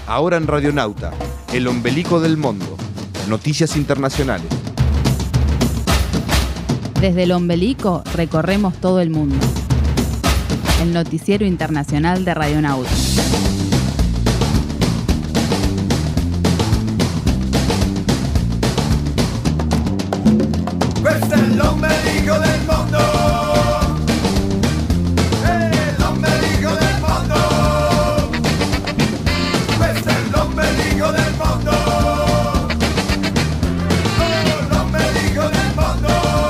Ahora en Radionauta, el ombelico del mundo. Noticias internacionales. Desde el ombelico recorremos todo el mundo. El noticiero internacional de Radionauta. Questo è l'ombelico del mondo. L'ombelico del mondo. Questo è l'ombelico del mondo. L'ombelico del mondo.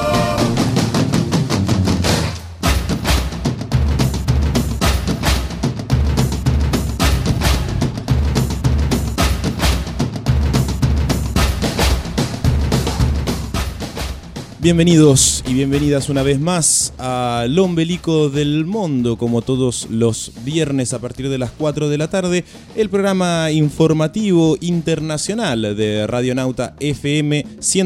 Bienvenidos y bienvenidas una vez más al Ombelico del Mundo, como todos los viernes a partir de las 4 de la tarde, el programa informativo internacional de Radionauta FM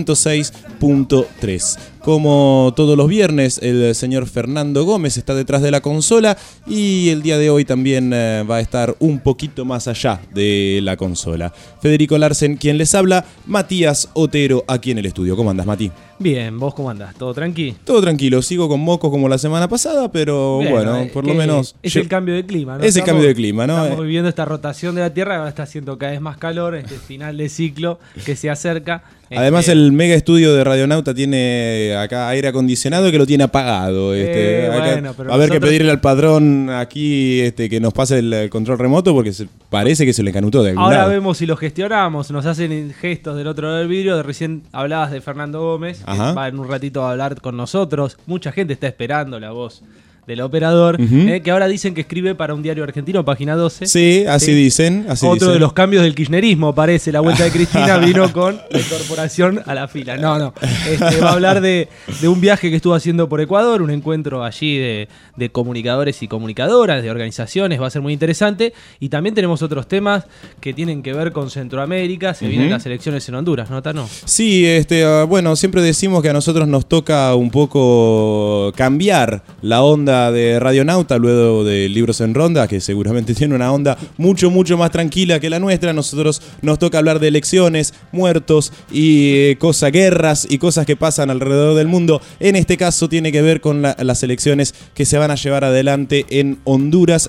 106.3. Como todos los viernes, el señor Fernando Gómez está detrás de la consola y el día de hoy también va a estar un poquito más allá de la consola. Federico Larsen, quien les habla, Matías Otero aquí en el estudio. ¿Cómo andas, Mati? Bien, ¿vos cómo andás? ¿Todo tranqui? Todo tranquilo, sigo con mocos como la semana pasada, pero bueno, por lo menos... Es el cambio de clima, ¿no? Es el cambio de clima, ¿no? Estamos viviendo esta rotación de la Tierra, ahora está haciendo cada vez más calor, este final de ciclo que se acerca. Además el mega estudio de Radionauta tiene acá aire acondicionado que lo tiene apagado. Bueno, pero va a haber que pedirle al padrón aquí que nos pase el control remoto porque parece que se le canutó de algún Ahora lado. vemos si lo gestionamos, nos hacen gestos del otro lado del vidrio. Recién hablabas de Fernando Gómez, que va en un ratito a hablar con nosotros. Mucha gente está esperando la voz del operador, que ahora dicen que escribe para un diario argentino, Página 12. Sí, así dicen. Otro de los cambios del kirchnerismo, parece. La vuelta de Cristina vino con la incorporación a la fila. No. Va a hablar de un viaje que estuvo haciendo por Ecuador, un encuentro allí de comunicadores y comunicadoras, de organizaciones. Va a ser muy interesante. Y también tenemos otros temas que tienen que ver con Centroamérica. Se vienen las elecciones en Honduras, ¿no, Tano? Sí, bueno, siempre decimos que a nosotros nos toca un poco cambiar la onda de Radionauta luego de Libros en Ronda, que seguramente tiene una onda mucho más tranquila que la nuestra. Nosotros nos toca hablar de elecciones, muertos y guerras y cosas que pasan alrededor del mundo. En este caso tiene que ver con las elecciones que se van a llevar adelante en Honduras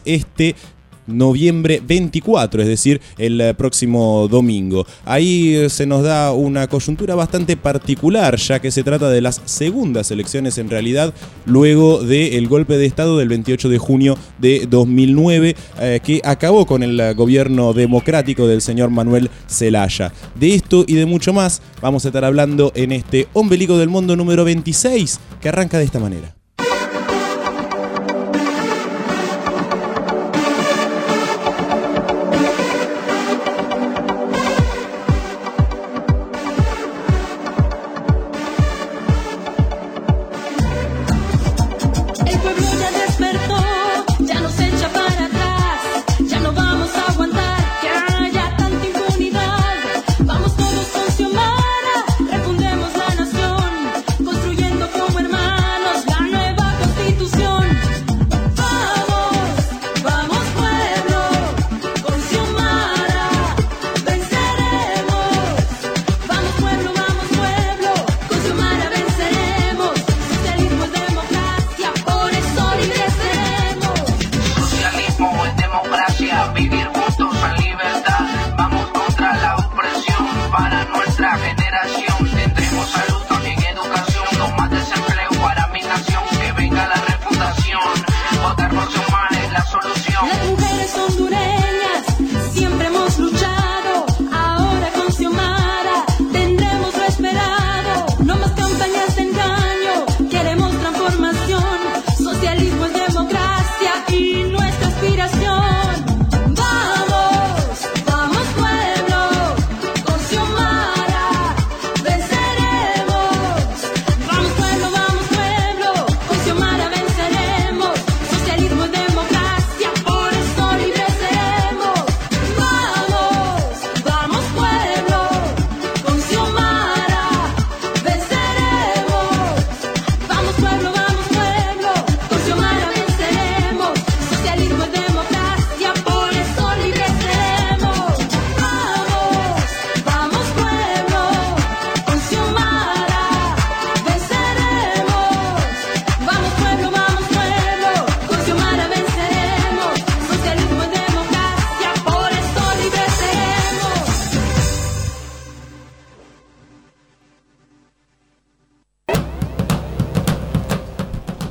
noviembre 24, es decir, el próximo domingo. Ahí se nos da una coyuntura bastante particular, ya que se trata de las segundas elecciones en realidad, luego del golpe de Estado del 28 de junio de 2009, que acabó con el gobierno democrático del señor Manuel Zelaya. De esto y de mucho más vamos a estar hablando en este Ombelico del Mundo número 26, que arranca de esta manera. Construyendo como hermanos la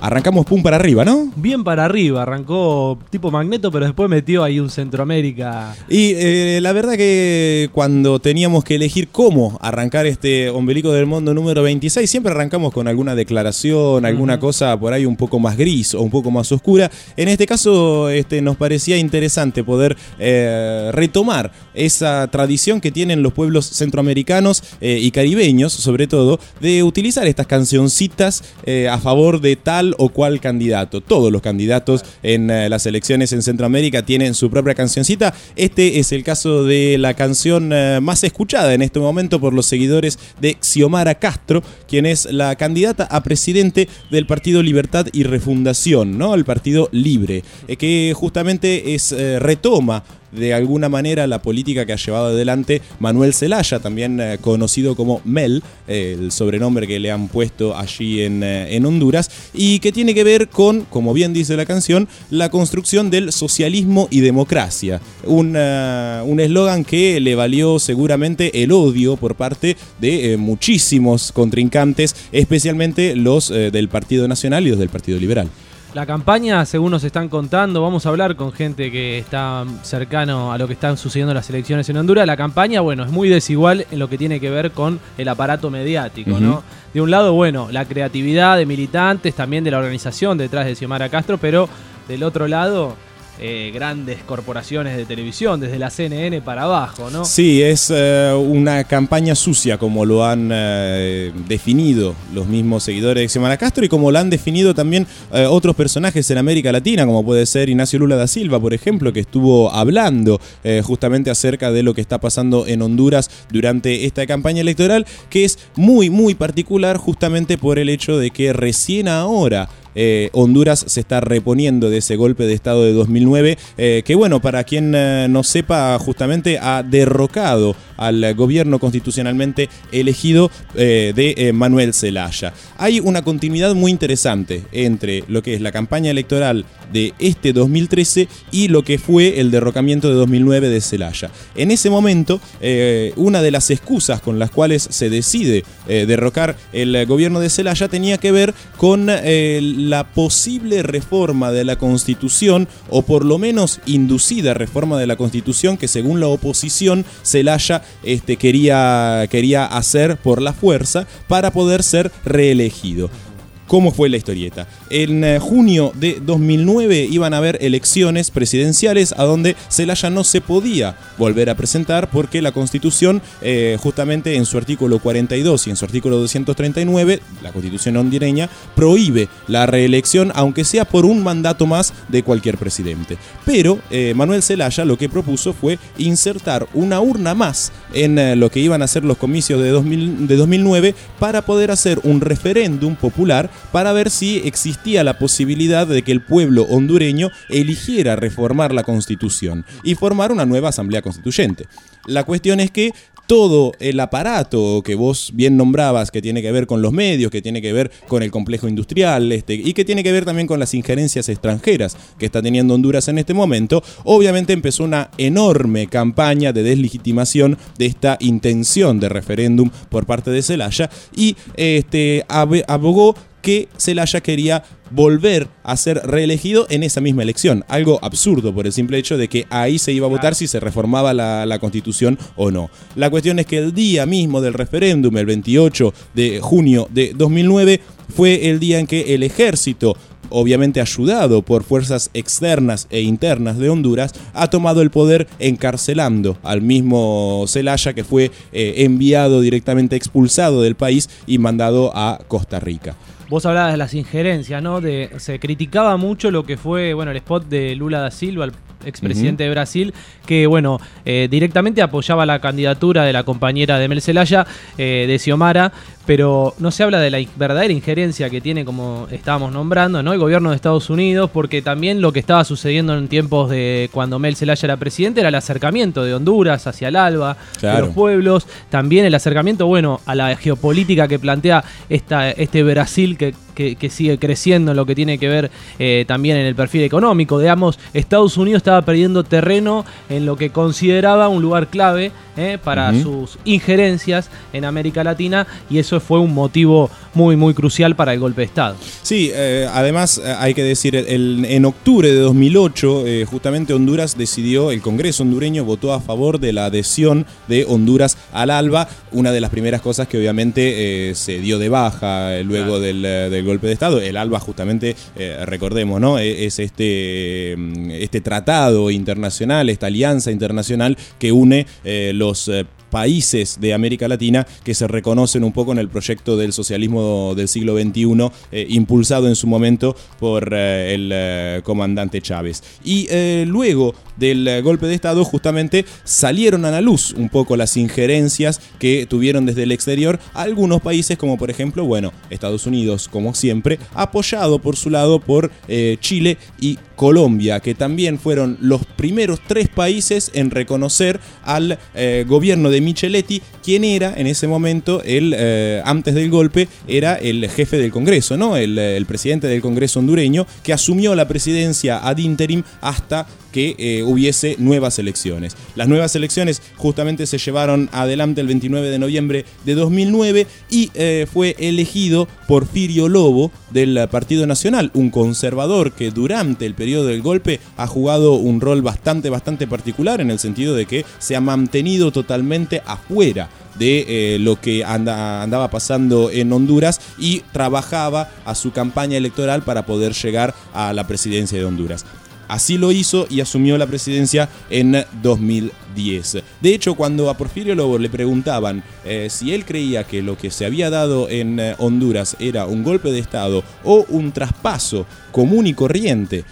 arrancamos pum para arriba, ¿no? Bien para arriba, arrancó tipo Magneto, pero después metió ahí un Centroamérica. Y la verdad que cuando teníamos que elegir cómo arrancar este Ombelico del Mundo número 26, siempre arrancamos con alguna declaración, alguna cosa por ahí un poco más gris o un poco más oscura. En este caso nos parecía interesante poder retomar esa tradición que tienen los pueblos centroamericanos y caribeños, sobre todo, de utilizar estas cancioncitas a favor de tal o cual candidato. Todos los candidatos en las elecciones en Centroamérica tienen su propia cancioncita. Este es el caso de la canción más escuchada en este momento por los seguidores de Xiomara Castro, quien es la candidata a presidente del Partido Libertad y Refundación, ¿no? El Partido Libre, que justamente retoma de alguna manera la política que ha llevado adelante Manuel Zelaya, también conocido como Mel, el sobrenombre que le han puesto allí en Honduras, y que tiene que ver con, como bien dice la canción, la construcción del socialismo y democracia. Un eslogan que le valió seguramente el odio por parte de muchísimos contrincantes, especialmente los del Partido Nacional y los del Partido Liberal. La campaña, según nos están contando, vamos a hablar con gente que está cercano a lo que están sucediendo en las elecciones en Honduras. La campaña, bueno, es muy desigual en lo que tiene que ver con el aparato mediático, ¿no? De un lado, bueno, la creatividad de militantes, también de la organización detrás de Xiomara Castro, pero del otro lado, grandes corporaciones de televisión, desde la CNN para abajo, ¿no? Sí, es una campaña sucia, como lo han definido los mismos seguidores de Xiomara Castro y como lo han definido también otros personajes en América Latina, como puede ser Ignacio Lula da Silva, por ejemplo, que estuvo hablando justamente acerca de lo que está pasando en Honduras durante esta campaña electoral, que es muy, muy particular justamente por el hecho de que recién ahora Honduras se está reponiendo de ese golpe de estado de 2009, que bueno, para quien no sepa, justamente ha derrocado al gobierno constitucionalmente elegido de Manuel Zelaya. Hay una continuidad muy interesante entre lo que es la campaña electoral de este 2013 y lo que fue el derrocamiento de 2009 de Zelaya. En ese momento, una de las excusas con las cuales se decide derrocar el gobierno de Zelaya tenía que ver con la posible reforma de la Constitución, o por lo menos inducida reforma de la Constitución, que según la oposición Zelaya quería hacer por la fuerza para poder ser reelegido. ¿Cómo fue la historieta? En junio de 2009 iban a haber elecciones presidenciales a donde Zelaya no se podía volver a presentar porque la Constitución, justamente en su artículo 42 y en su artículo 239, la Constitución hondureña, prohíbe la reelección, aunque sea por un mandato más de cualquier presidente. Pero Manuel Zelaya lo que propuso fue insertar una urna más en lo que iban a ser los comicios de 2009 para poder hacer un referéndum popular para ver si existía la posibilidad de que el pueblo hondureño eligiera reformar la Constitución y formar una nueva Asamblea Constituyente. La cuestión es que todo el aparato que vos bien nombrabas, que tiene que ver con los medios, que tiene que ver con el complejo industrial y que tiene que ver también con las injerencias extranjeras que está teniendo Honduras en este momento, obviamente empezó una enorme campaña de deslegitimación de esta intención de referéndum por parte de Zelaya y abogó que Zelaya quería volver a ser reelegido en esa misma elección. Algo absurdo por el simple hecho de que ahí se iba a votar si se reformaba la Constitución o no. La cuestión es que el día mismo del referéndum, el 28 de junio de 2009, fue el día en que el ejército, obviamente ayudado por fuerzas externas e internas de Honduras, ha tomado el poder encarcelando al mismo Zelaya, que fue enviado directamente, expulsado del país y mandado a Costa Rica. Vos hablabas de las injerencias, ¿no? Se criticaba mucho lo que fue, bueno, el spot de Lula da Silva, el expresidente de Brasil, que, bueno, directamente apoyaba la candidatura de la compañera de Mel Zelaya, de Xiomara, pero no se habla de la verdadera injerencia que tiene, como estábamos nombrando, ¿no? El gobierno de Estados Unidos, porque también lo que estaba sucediendo en tiempos de cuando Mel Zelaya era presidente era el acercamiento de Honduras hacia el ALBA, claro, de los pueblos, también el acercamiento, bueno, a la geopolítica que plantea este Brasil que sigue creciendo en lo que tiene que ver también en el perfil económico. Digamos, Estados Unidos estaba perdiendo terreno en lo que consideraba un lugar clave para sus injerencias en América Latina, y eso fue un motivo muy, muy crucial para el golpe de Estado. Sí, además hay que decir, en octubre de 2008, justamente Honduras decidió, el Congreso hondureño votó a favor de la adhesión de Honduras al ALBA, una de las primeras cosas que obviamente se dio de baja luego del golpe de Estado. El ALBA justamente, recordemos, ¿no? Es este tratado internacional, esta alianza internacional que une los países de América Latina que se reconocen un poco en el proyecto del socialismo del siglo XXI, impulsado en su momento por el comandante Chávez. Y luego del golpe de Estado justamente salieron a la luz un poco las injerencias que tuvieron desde el exterior algunos países, como por ejemplo, Estados Unidos, como siempre, apoyado por su lado por Chile y Colombia, que también fueron los primeros 3 países en reconocer al gobierno de Micheletti, quien era en ese momento, antes del golpe, era el jefe del Congreso, ¿no? El presidente del Congreso hondureño, que asumió la presidencia ad interim hasta que hubiese nuevas elecciones. Las nuevas elecciones justamente se llevaron adelante el 29 de noviembre de 2009 y fue elegido Porfirio Lobo del Partido Nacional, un conservador que durante el periodo del golpe ha jugado un rol bastante particular, en el sentido de que se ha mantenido totalmente afuera de lo que andaba pasando en Honduras y trabajaba a su campaña electoral para poder llegar a la presidencia de Honduras. Así lo hizo y asumió la presidencia en 2010. De hecho, cuando a Porfirio Lobo le preguntaban si él creía que lo que se había dado en Honduras era un golpe de Estado o un traspaso común y corriente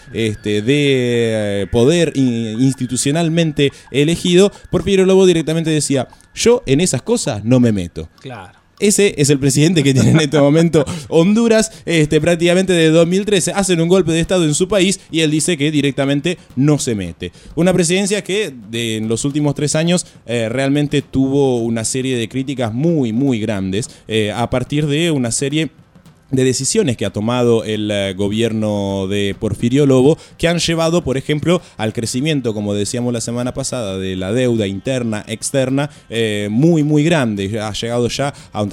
de poder institucionalmente elegido, Porfirio Lobo directamente decía: yo en esas cosas no me meto. Claro. Ese es el presidente que tiene en este momento Honduras, prácticamente de 2013. Hacen un golpe de Estado en su país y él dice que directamente no se mete. Una presidencia que en los últimos 3 años realmente tuvo una serie de críticas muy grandes a partir de una serie de decisiones que ha tomado el gobierno de Porfirio Lobo, que han llevado, por ejemplo, al crecimiento, como decíamos la semana pasada, de la deuda interna, externa, muy grande. Ha llegado ya a un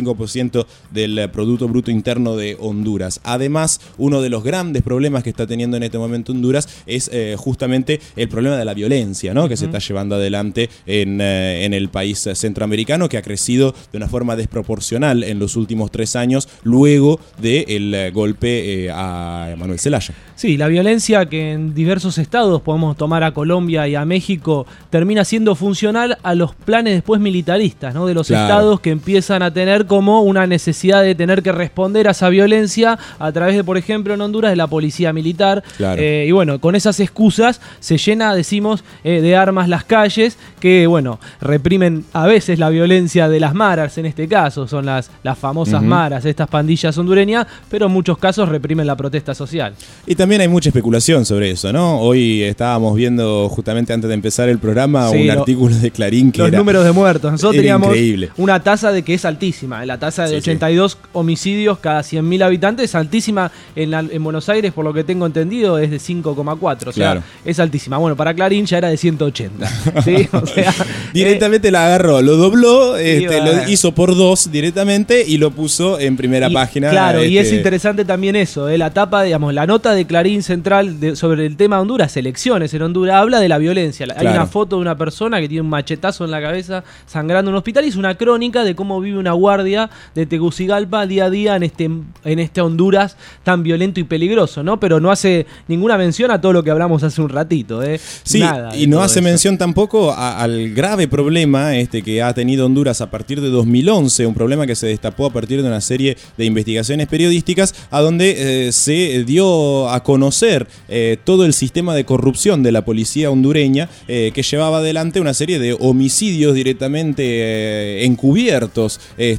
35% del Producto Bruto Interno de Honduras. Además, uno de los grandes problemas que está teniendo en este momento Honduras es justamente el problema de la violencia, ¿no? Que se está llevando adelante en el país centroamericano, que ha crecido de una forma desproporcional en los últimos 3 años, luego del golpe a Manuel Zelaya. Sí, la violencia que en diversos estados, podemos tomar a Colombia y a México, termina siendo funcional a los planes después militaristas, ¿no? De los estados que empiezan a tener como una necesidad de tener que responder a esa violencia a través de, por ejemplo, en Honduras, de la policía militar. Claro. Y con esas excusas se llena, decimos, de armas las calles que, reprimen a veces la violencia de las maras, en este caso, son las famosas maras, estas pandillas hondureñas, pero en muchos casos reprimen la protesta social. Y también hay mucha especulación sobre eso, ¿no? Hoy estábamos viendo, justamente antes de empezar el programa, un artículo de Clarín que los números de muertos. Nosotros teníamos increíble. Una tasa de que es altísima. La tasa de 82 homicidios cada 100.000 habitantes es altísima. En Buenos Aires, por lo que tengo entendido, es de 5,4. O sea, es altísima. Bueno, para Clarín ya era de 180. ¿Sí? O sea, directamente la agarró, lo dobló, lo hizo por 2 directamente y lo puso en primera página. Claro, y es interesante también eso, la tapa, digamos, la nota de Clarín Central sobre el tema de Honduras, elecciones en Honduras, habla de la violencia. Hay una foto de una persona que tiene un machetazo en la cabeza sangrando en un hospital y es una crónica de cómo vive una guardia de Tegucigalpa día a día en este Honduras tan violento y peligroso, ¿no? Pero no hace ninguna mención a todo lo que hablamos hace un ratito, Sí, nada y no hace mención tampoco al grave problema que ha tenido Honduras a partir de 2011, un problema que se destapó a partir de una serie de investigaciones periodísticas, a donde se dio a conocer todo el sistema de corrupción de la policía hondureña, que llevaba adelante una serie de homicidios directamente encubiertos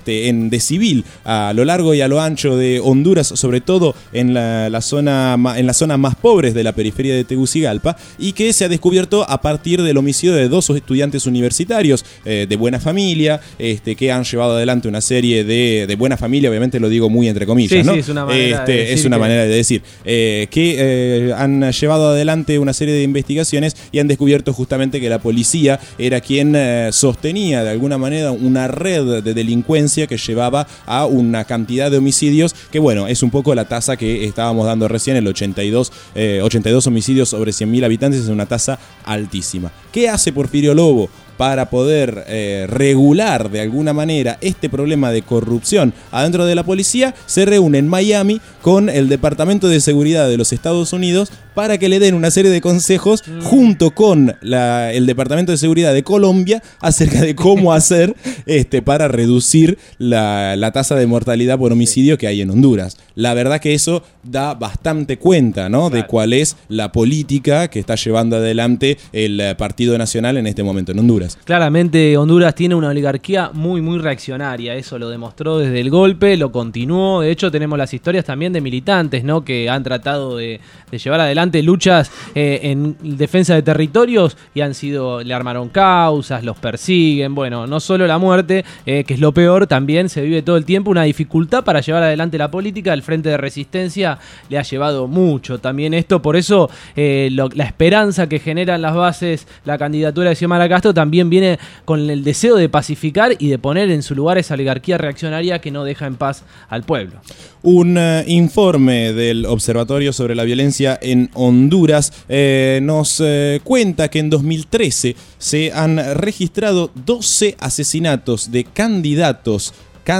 de civil a lo largo y a lo ancho de Honduras, sobre todo en las zonas más pobres de la periferia de Tegucigalpa, y que se ha descubierto a partir del homicidio de 2 estudiantes universitarios de buena familia, que han llevado adelante una serie de buena familia, obviamente lo digo muy muy entre comillas, Sí, ¿no? sí, es una manera de decir es una que- manera de decir. Que han llevado adelante una serie de investigaciones y han descubierto justamente que la policía era quien sostenía de alguna manera una red de delincuencia que llevaba a una cantidad de homicidios que, bueno, es un poco la tasa que estábamos dando recién, el 82 homicidios sobre 100.000 habitantes, es una tasa altísima. ¿Qué hace Porfirio Lobo para poder regular de alguna manera este problema de corrupción adentro de la policía? Se reúne en Miami con el Departamento de Seguridad de los Estados Unidos para que le den una serie de consejos junto con el Departamento de Seguridad de Colombia acerca de cómo hacer para reducir la tasa de mortalidad por homicidio que hay en Honduras. La verdad que eso da bastante cuenta, ¿no? De cuál es la política que está llevando adelante el Partido Nacional en este momento en Honduras. Claramente Honduras tiene una oligarquía muy, muy reaccionaria. Eso lo demostró desde el golpe, lo continuó. De hecho, tenemos las historias también de militantes, ¿no? Que han tratado de llevar adelante luchas en defensa de territorios y le armaron causas, los persiguen. Bueno, no solo la muerte, que es lo peor, también se vive todo el tiempo una dificultad para llevar adelante la política. El Frente de Resistencia le ha llevado mucho también esto. Por eso la esperanza que generan las bases, la candidatura de Xiomara Castro, también viene con el deseo de pacificar y de poner en su lugar esa oligarquía reaccionaria que no deja en paz al pueblo. Un informe del Observatorio sobre la Violencia en Honduras nos cuenta que en 2013 se han registrado 12 asesinatos de candidatos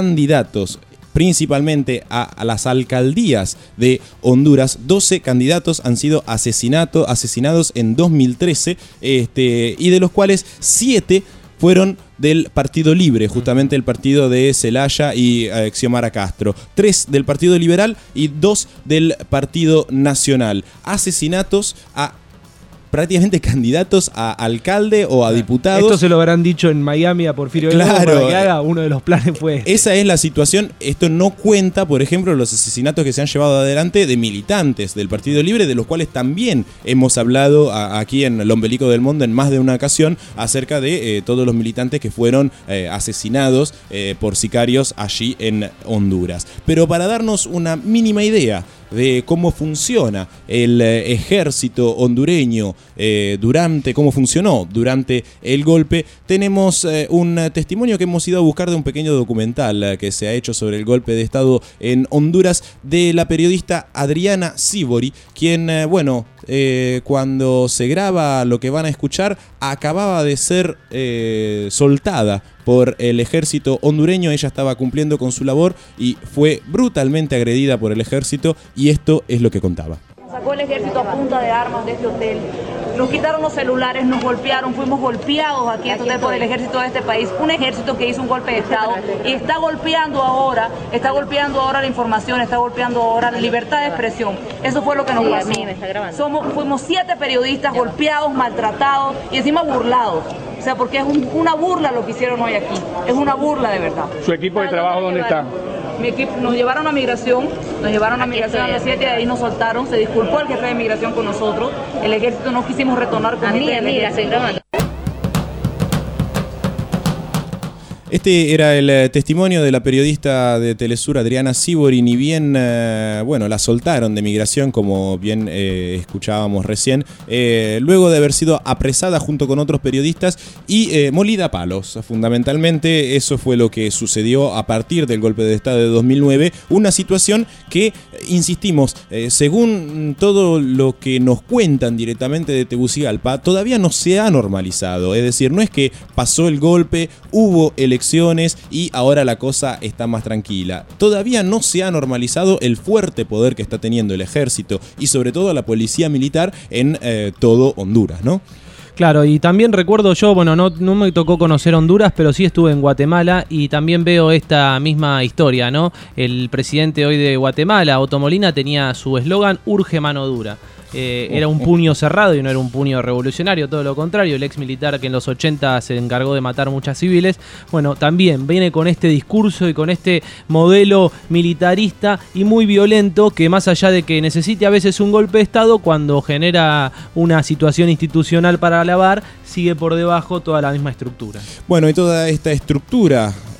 principalmente a las alcaldías de Honduras. 12 candidatos han sido asesinados en 2013, y de los cuales 7 fueron del Partido Libre, justamente el partido de Zelaya y Xiomara Castro. 3 del Partido Liberal y 2 del Partido Nacional. Asesinatos a prácticamente candidatos a alcalde o a diputados. Esto se lo habrán dicho en Miami a Porfirio Lobo para que haga. Uno de los planes fue este. Esa es la situación. Esto no cuenta, por ejemplo, los asesinatos que se han llevado adelante de militantes del Partido Libre, de los cuales también hemos hablado aquí en El Ombelico del Mundo en más de una ocasión acerca de todos los militantes que fueron asesinados por sicarios allí en Honduras. Pero para darnos una mínima idea de cómo funciona el ejército hondureño cómo funcionó durante el golpe, tenemos un testimonio que hemos ido a buscar de un pequeño documental que se ha hecho sobre el golpe de Estado en Honduras de la periodista Adriana Sibori, quien, cuando se graba lo que van a escuchar, acababa de ser soltada por el ejército hondureño. Ella estaba cumpliendo con su labor y fue brutalmente agredida por el ejército, y esto es lo que contaba. Nos sacó el ejército a punta de armas de este hotel, nos quitaron los celulares, nos golpearon, fuimos golpeados aquí por el ejército de este país, un ejército que hizo un golpe de Estado y está golpeando ahora la información, está golpeando ahora la libertad de expresión. Eso fue lo que nos pasó. Fuimos 7 periodistas golpeados, maltratados y encima burlados. O sea, porque es una burla lo que hicieron hoy aquí, es una burla de verdad. ¿Su equipo de trabajo dónde está? Mi equipo, nos llevaron a migración a las 7, de ahí nos soltaron, se disculpó el jefe de migración con nosotros, el ejército no quisimos retornar con Este era el testimonio de la periodista de Telesur Adriana Sibori. Ni bien, la soltaron de migración, como bien escuchábamos recién, luego de haber sido apresada junto con otros periodistas y molida a palos. Fundamentalmente eso fue lo que sucedió a partir del golpe de Estado de 2009, una situación que, insistimos, según todo lo que nos cuentan directamente de Tegucigalpa, todavía no se ha normalizado. Es decir, no es que pasó el golpe, hubo elecciones y ahora la cosa está más tranquila. Todavía no se ha normalizado el fuerte poder que está teniendo el ejército y sobre todo la policía militar en todo Honduras, ¿no? Claro, y también recuerdo yo, no me tocó conocer Honduras, pero sí estuve en Guatemala y también veo esta misma historia, ¿no? El presidente hoy de Guatemala, Otto Molina, tenía su eslogan "Urge mano dura". Era un puño cerrado y no era un puño revolucionario, todo lo contrario. El ex militar que en los 80 se encargó de matar muchas civiles, también viene con este discurso y con este modelo militarista y muy violento, que más allá de que necesite a veces un golpe de Estado, cuando genera una situación institucional para alabar, sigue por debajo toda la misma estructura. Bueno, y toda esta estructura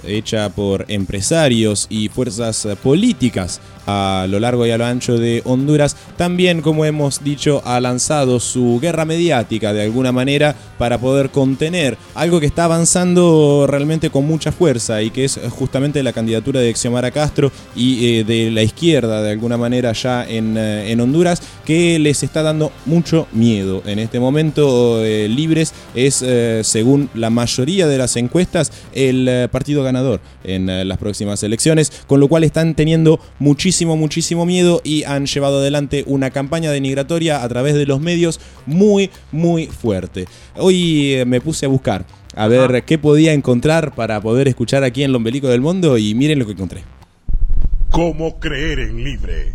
hecha por empresarios y fuerzas políticas a lo largo y a lo ancho de Honduras, también, como hemos dicho, ha lanzado su guerra mediática de alguna manera para poder contener algo que está avanzando realmente con mucha fuerza y que es justamente la candidatura de Xiomara Castro y de la izquierda de alguna manera ya en Honduras, que les está dando mucho miedo. En este momento Libres es, según la mayoría de las encuestas, el partido ganador en las próximas elecciones, con lo cual están teniendo muchísimo miedo y han llevado adelante una campaña denigratoria a través de los medios muy fuerte. Hoy me puse a buscar a ver qué podía encontrar para poder escuchar aquí en Lo Ombelico del Mundo y miren lo que encontré. ¿Cómo creer en libre?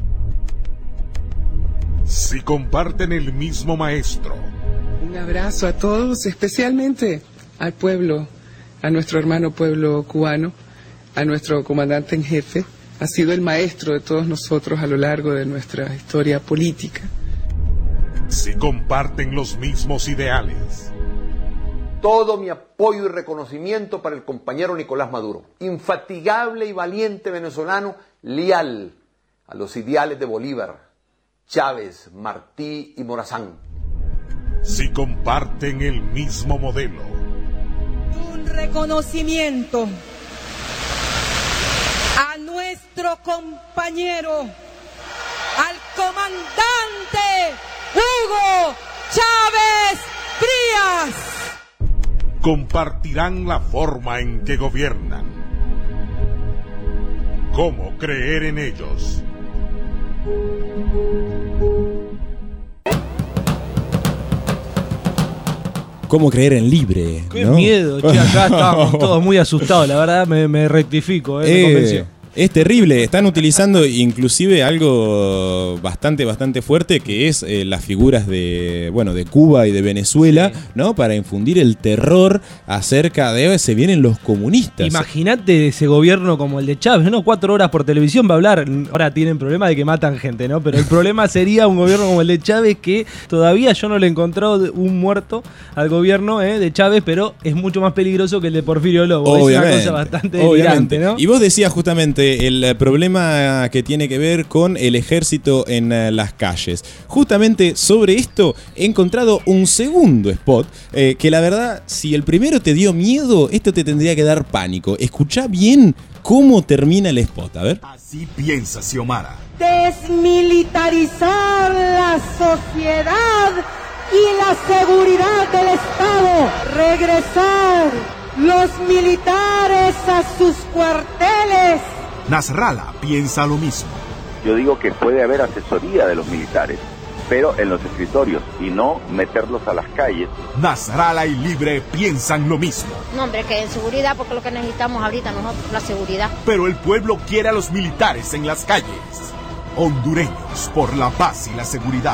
Si comparten el mismo maestro. Un abrazo a todos, especialmente al pueblo, a nuestro hermano pueblo cubano, a nuestro comandante en jefe. Ha sido el maestro de todos nosotros a lo largo de nuestra historia política. Si comparten los mismos ideales. Todo mi apoyo y reconocimiento para el compañero Nicolás Maduro, infatigable y valiente venezolano, leal a los ideales de Bolívar, Chávez, Martí y Morazán. Si comparten el mismo modelo. Un reconocimiento a nuestro compañero, al comandante Hugo Chávez Frías. Compartirán la forma en que gobiernan. ¿Cómo creer en ellos? ¿Cómo creer en libre? Qué ¿no? miedo, che, acá estábamos todos muy asustados, la verdad me rectifico, me convenció. Es terrible, están utilizando inclusive algo bastante fuerte, que es las figuras de Cuba y de Venezuela, sí, ¿no? Para infundir el terror acerca de se vienen los comunistas. Imagínate ese gobierno como el de Chávez, ¿no? 4 horas por televisión va a hablar. Ahora tienen problema de que matan gente, ¿no? Pero el problema sería un gobierno como el de Chávez, que todavía yo no le he encontrado un muerto al gobierno de Chávez, pero es mucho más peligroso que el de Porfirio Lobo. Obviamente, es una cosa bastante delirante, ¿no? Y vos decías justamente el problema que tiene que ver con el ejército en las calles. Justamente sobre esto he encontrado un segundo spot que la verdad, si el primero te dio miedo, esto te tendría que dar pánico. Escuchá bien cómo termina el spot, a ver. Así piensa Xiomara. Desmilitarizar la sociedad y la seguridad del Estado. Regresar los militares a sus cuarteles. Nasrallah piensa lo mismo. Yo digo que puede haber asesoría de los militares, pero en los escritorios y no meterlos a las calles. Nasrallah y Libre piensan lo mismo. No, hombre, que en seguridad, porque lo que necesitamos ahorita nosotros, la seguridad. Pero el pueblo quiere a los militares en las calles. Hondureños por la paz y la seguridad.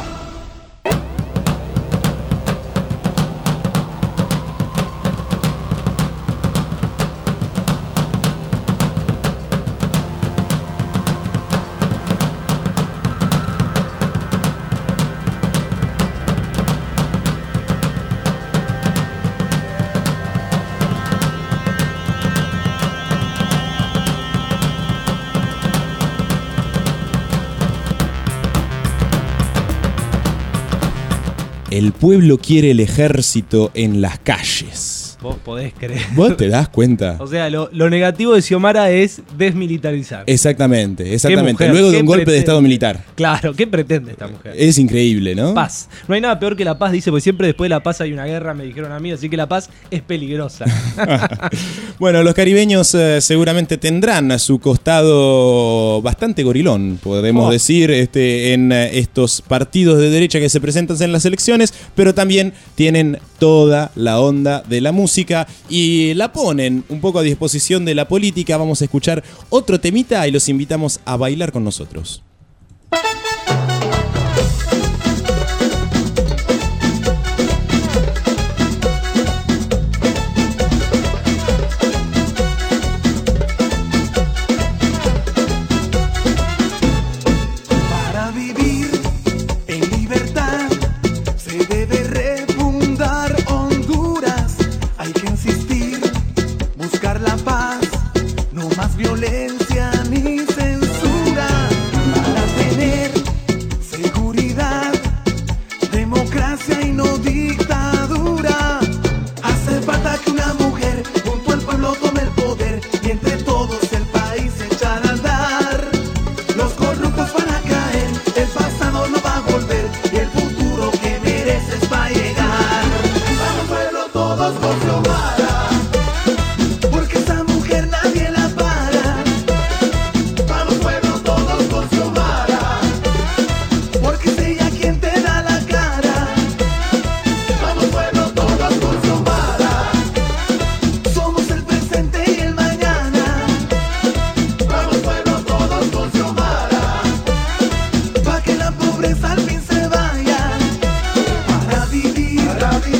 El pueblo quiere el ejército en las calles. Vos podés creer. ¿Vos te das cuenta? O sea, lo negativo de Xiomara es desmilitarizar. Exactamente. Mujer, luego de un golpe de estado militar. Claro, ¿qué pretende esta mujer? Es increíble, ¿no? Paz. No hay nada peor que la paz, dice, porque siempre después de la paz hay una guerra, me dijeron a mí, así que la paz es peligrosa. Bueno, los caribeños seguramente tendrán a su costado bastante gorilón, podemos decir, en estos partidos de derecha que se presentan en las elecciones, pero también tienen toda la onda de la música y la ponen un poco a disposición de la política. Vamos a escuchar otro temita y los invitamos a bailar con nosotros. Para vivir en libertad se debe refundar Honduras. Hay que insistir, buscar la paz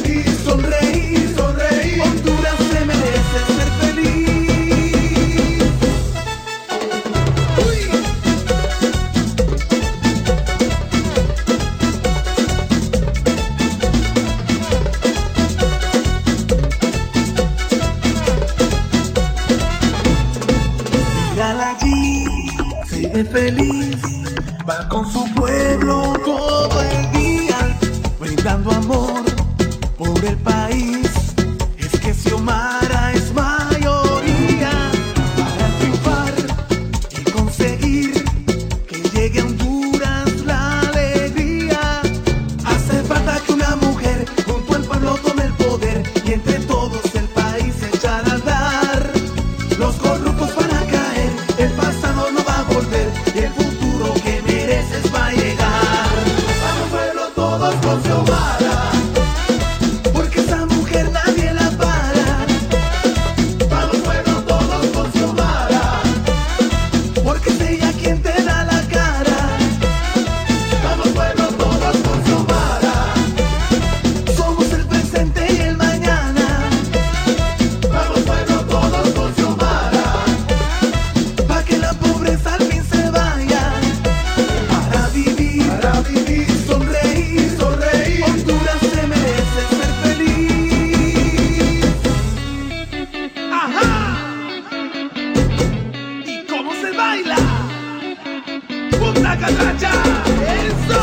vivir, sonreír, sonreír. Honduras se merece ser feliz. Mírala allí, se ve feliz. Va con su pueblo todo el día, brindando amor por el país. Es que Xiomara es mayoría para triunfar y conseguir que llegue a Honduras la alegría. Hace falta que una mujer junto al pueblo tome el poder y entre todos el país echar a andar. Los corruptos van a caer, el pasado no va a volver y el futuro que mereces va a llegar. Vamos pueblo todos con Xiomara, porque esa mujer nadie la para. Vamos pueblo todos con Xiomara, porque es ella quien te da la cara. Vamos pueblo todos con Xiomara, somos el presente y el mañana. Vamos pueblo todos con Xiomara, pa' que la pobreza al fin se vaya. Para vivir, sonreír, sonreír. Honduras se merece ser feliz. ¡Ajá! ¿Y cómo se baila? ¡Punta catracha! ¡Eso!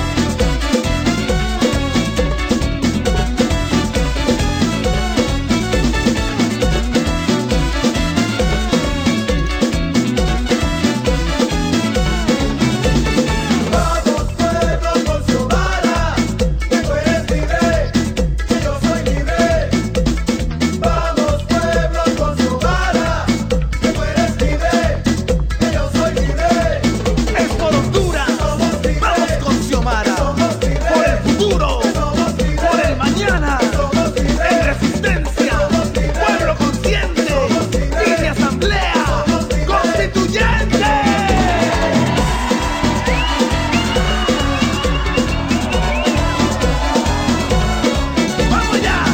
Vamos pueblo con Xiomara, que tú eres libre, que yo soy libre. Vamos pueblo con Xiomara, que tú eres libre, que yo soy libre. Es por Honduras, somos libres. Vamos con Xiomara, somos libres. Por el futuro, somos libres. Por el mañana, somos libres. En resistencia, somos libres. Pueblo consciente, somos libres. Y de asamblea, somos libres. Constituyente. ¡Vamos ya!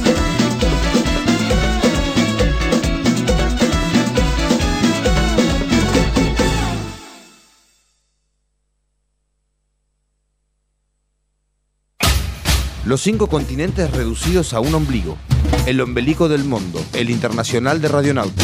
Los 5 continentes reducidos a un ombligo. El ombelico del mundo, el internacional de Radionauta.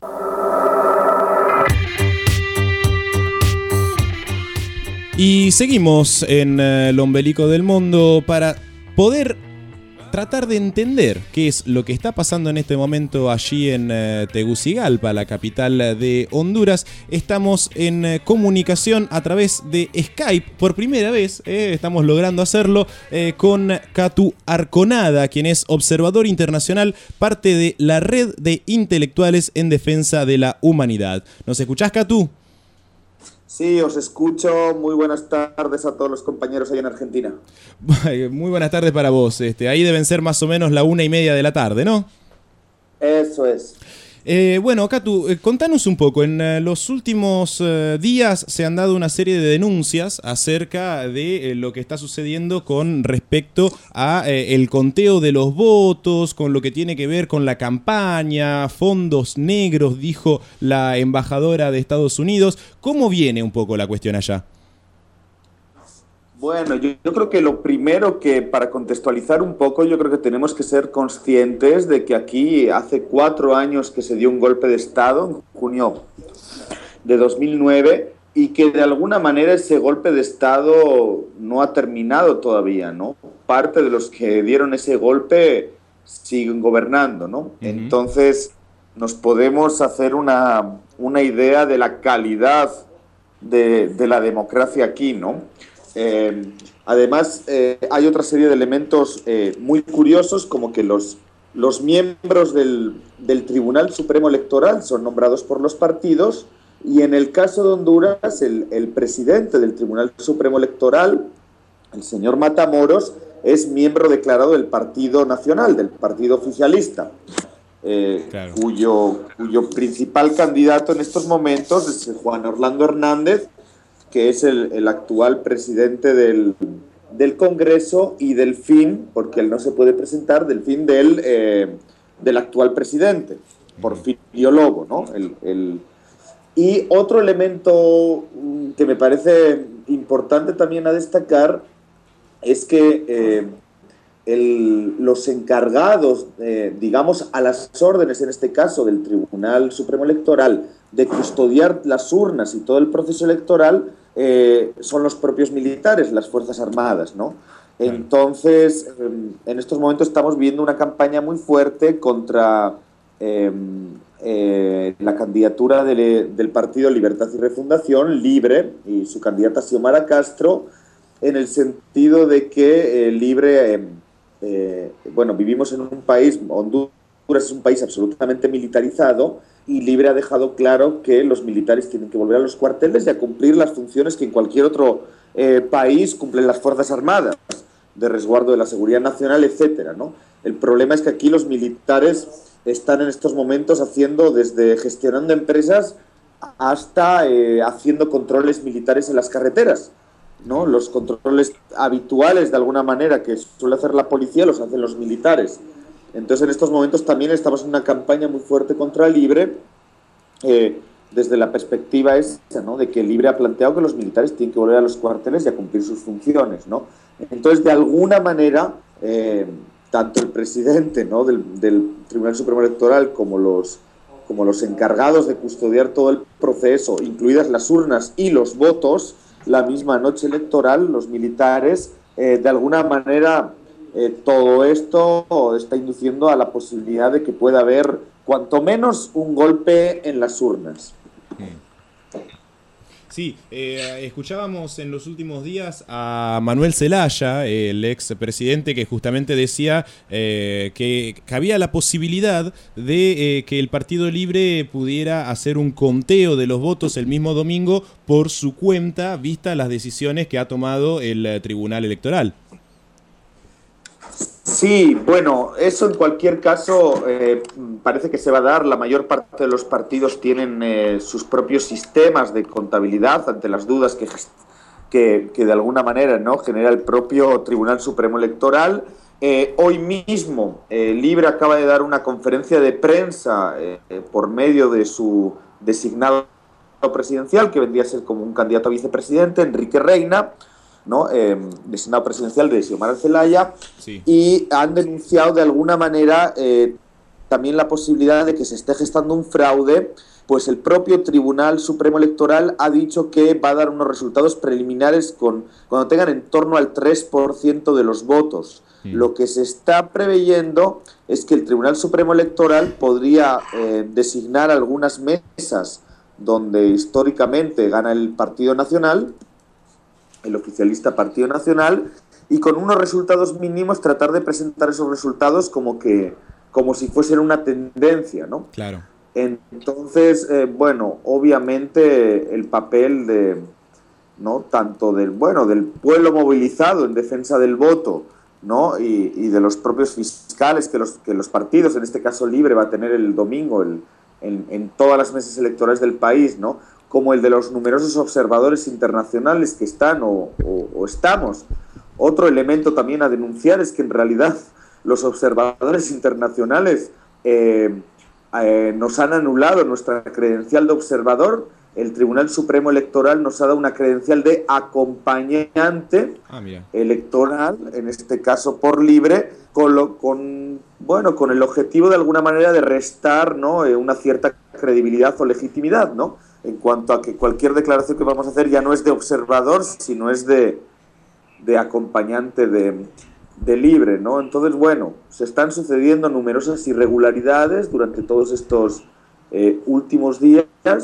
Y seguimos en el ombelico del mundo para poder tratar de entender qué es lo que está pasando en este momento allí en Tegucigalpa, la capital de Honduras. Estamos en comunicación a través de Skype por primera vez, estamos logrando hacerlo con Catu Arconada, quien es observador internacional, parte de la red de intelectuales en defensa de la humanidad. ¿Nos escuchás, Catu? Sí, os escucho. Muy buenas tardes a todos los compañeros ahí en Argentina. Muy buenas tardes para vos. Ahí deben ser más o menos la 1:30 de la tarde, ¿no? Eso es. Bueno, Catu, contanos un poco. En los últimos días se han dado una serie de denuncias acerca de lo que está sucediendo con respecto a el conteo de los votos, con lo que tiene que ver con la campaña, fondos negros, dijo la embajadora de Estados Unidos. ¿Cómo viene un poco la cuestión allá? Bueno, yo creo que lo primero que, para contextualizar un poco, yo creo que tenemos que ser conscientes de que aquí hace 4 años que se dio un golpe de Estado, en junio de 2009, y que de alguna manera ese golpe de Estado no ha terminado todavía, ¿no? Parte de los que dieron ese golpe siguen gobernando, ¿no? Entonces nos podemos hacer una idea de la calidad de la democracia aquí, ¿no? Además, hay otra serie de elementos muy curiosos, como que los miembros del Tribunal Supremo Electoral son nombrados por los partidos, y en el caso de Honduras, el presidente del Tribunal Supremo Electoral, el señor Matamoros, es miembro declarado del Partido Nacional, del Partido Oficialista, claro, cuyo principal candidato en estos momentos es Juan Orlando Hernández, que es el actual presidente del del Congreso y del fin, porque él no se puede presentar, del fin del actual presidente, Porfirio Lobo, ¿no? Y otro elemento que me parece importante también a destacar es que los encargados, digamos, a las órdenes, en este caso del Tribunal Supremo Electoral, de custodiar las urnas y todo el proceso electoral, son los propios militares, las Fuerzas Armadas, ¿no? Entonces, en estos momentos estamos viendo una campaña muy fuerte contra la candidatura del Partido Libertad y Refundación, Libre, y su candidata Xiomara Castro, en el sentido de que Libre, bueno, vivimos en un país, Honduras es un país absolutamente militarizado, y Libre ha dejado claro que los militares tienen que volver a los cuarteles y a cumplir las funciones que en cualquier otro país cumplen las Fuerzas Armadas, de resguardo de la seguridad nacional, etcétera, ¿no? El problema es que aquí los militares están en estos momentos desde gestionando empresas hasta haciendo controles militares en las carreteras, ¿no? Los controles habituales, de alguna manera, que suele hacer la policía, los hacen los militares. Entonces, en estos momentos también estamos en una campaña muy fuerte contra Libre, desde la perspectiva esa, ¿no? De que Libre ha planteado que los militares tienen que volver a los cuarteles y a cumplir sus funciones, ¿no? Entonces, de alguna manera, tanto el presidente, ¿no? del Tribunal Supremo Electoral como los encargados de custodiar todo el proceso, incluidas las urnas y los votos, la misma noche electoral, los militares, de alguna manera, todo esto está induciendo a la posibilidad de que pueda haber, cuanto menos, un golpe en las urnas. Sí, escuchábamos en los últimos días a Manuel Zelaya, el ex presidente, que justamente decía que había la posibilidad de que el Partido Libre pudiera hacer un conteo de los votos el mismo domingo por su cuenta, vistas las decisiones que ha tomado el Tribunal Electoral. Sí, bueno, eso en cualquier caso parece que se va a dar. La mayor parte de los partidos tienen sus propios sistemas de contabilidad ante las dudas que de alguna manera, ¿no?, genera el propio Tribunal Supremo Electoral. Hoy mismo Libre acaba de dar una conferencia de prensa por medio de su designado presidencial, que vendría a ser como un candidato a vicepresidente, Enrique Reina, ¿no? Designado presidencial de Xiomara Zelaya, sí. Y han denunciado de alguna manera también la posibilidad de que se esté gestando un fraude, pues el propio Tribunal Supremo Electoral ha dicho que va a dar unos resultados preliminares cuando tengan en torno al 3% de los votos. Lo que se está preveyendo es que el Tribunal Supremo Electoral podría designar algunas mesas donde históricamente gana el Partido Nacional, el oficialista Partido Nacional, y con unos resultados mínimos tratar de presentar esos resultados como si fuesen una tendencia, ¿no? Claro. Entonces, bueno, obviamente el papel ¿no?, tanto del pueblo movilizado en defensa del voto, ¿no?, y de los propios fiscales que los partidos, en este caso Libre, va a tener el domingo en todas las mesas electorales del país, ¿no?, como el de los numerosos observadores internacionales que están o estamos. Otro elemento también a denunciar es que en realidad los observadores internacionales nos han anulado nuestra credencial de observador. El Tribunal Supremo Electoral nos ha dado una credencial de acompañante electoral, en este caso por Libre, con el objetivo de alguna manera de restar, ¿no?, una cierta credibilidad o legitimidad, ¿no?, en cuanto a que cualquier declaración que vamos a hacer ya no es de observador, sino es de acompañante de Libre, ¿no? Entonces, bueno, se están sucediendo numerosas irregularidades durante todos estos últimos días,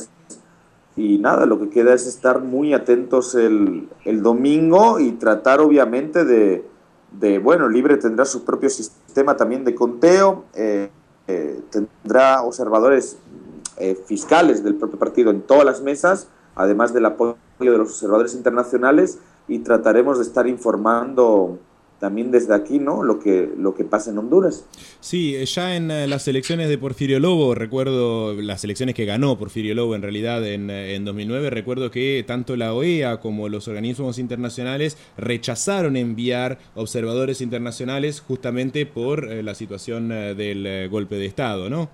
y nada, lo que queda es estar muy atentos el domingo y tratar obviamente bueno, Libre tendrá su propio sistema también de conteo, tendrá observadores fiscales del propio partido en todas las mesas, además del apoyo de los observadores internacionales, y trataremos de estar informando también desde aquí, ¿no? Lo que pasa en Honduras. Sí, ya en las elecciones de Porfirio Lobo, recuerdo las elecciones que ganó Porfirio Lobo en realidad en 2009, recuerdo que tanto la OEA como los organismos internacionales rechazaron enviar observadores internacionales justamente por la situación del golpe de Estado, ¿no?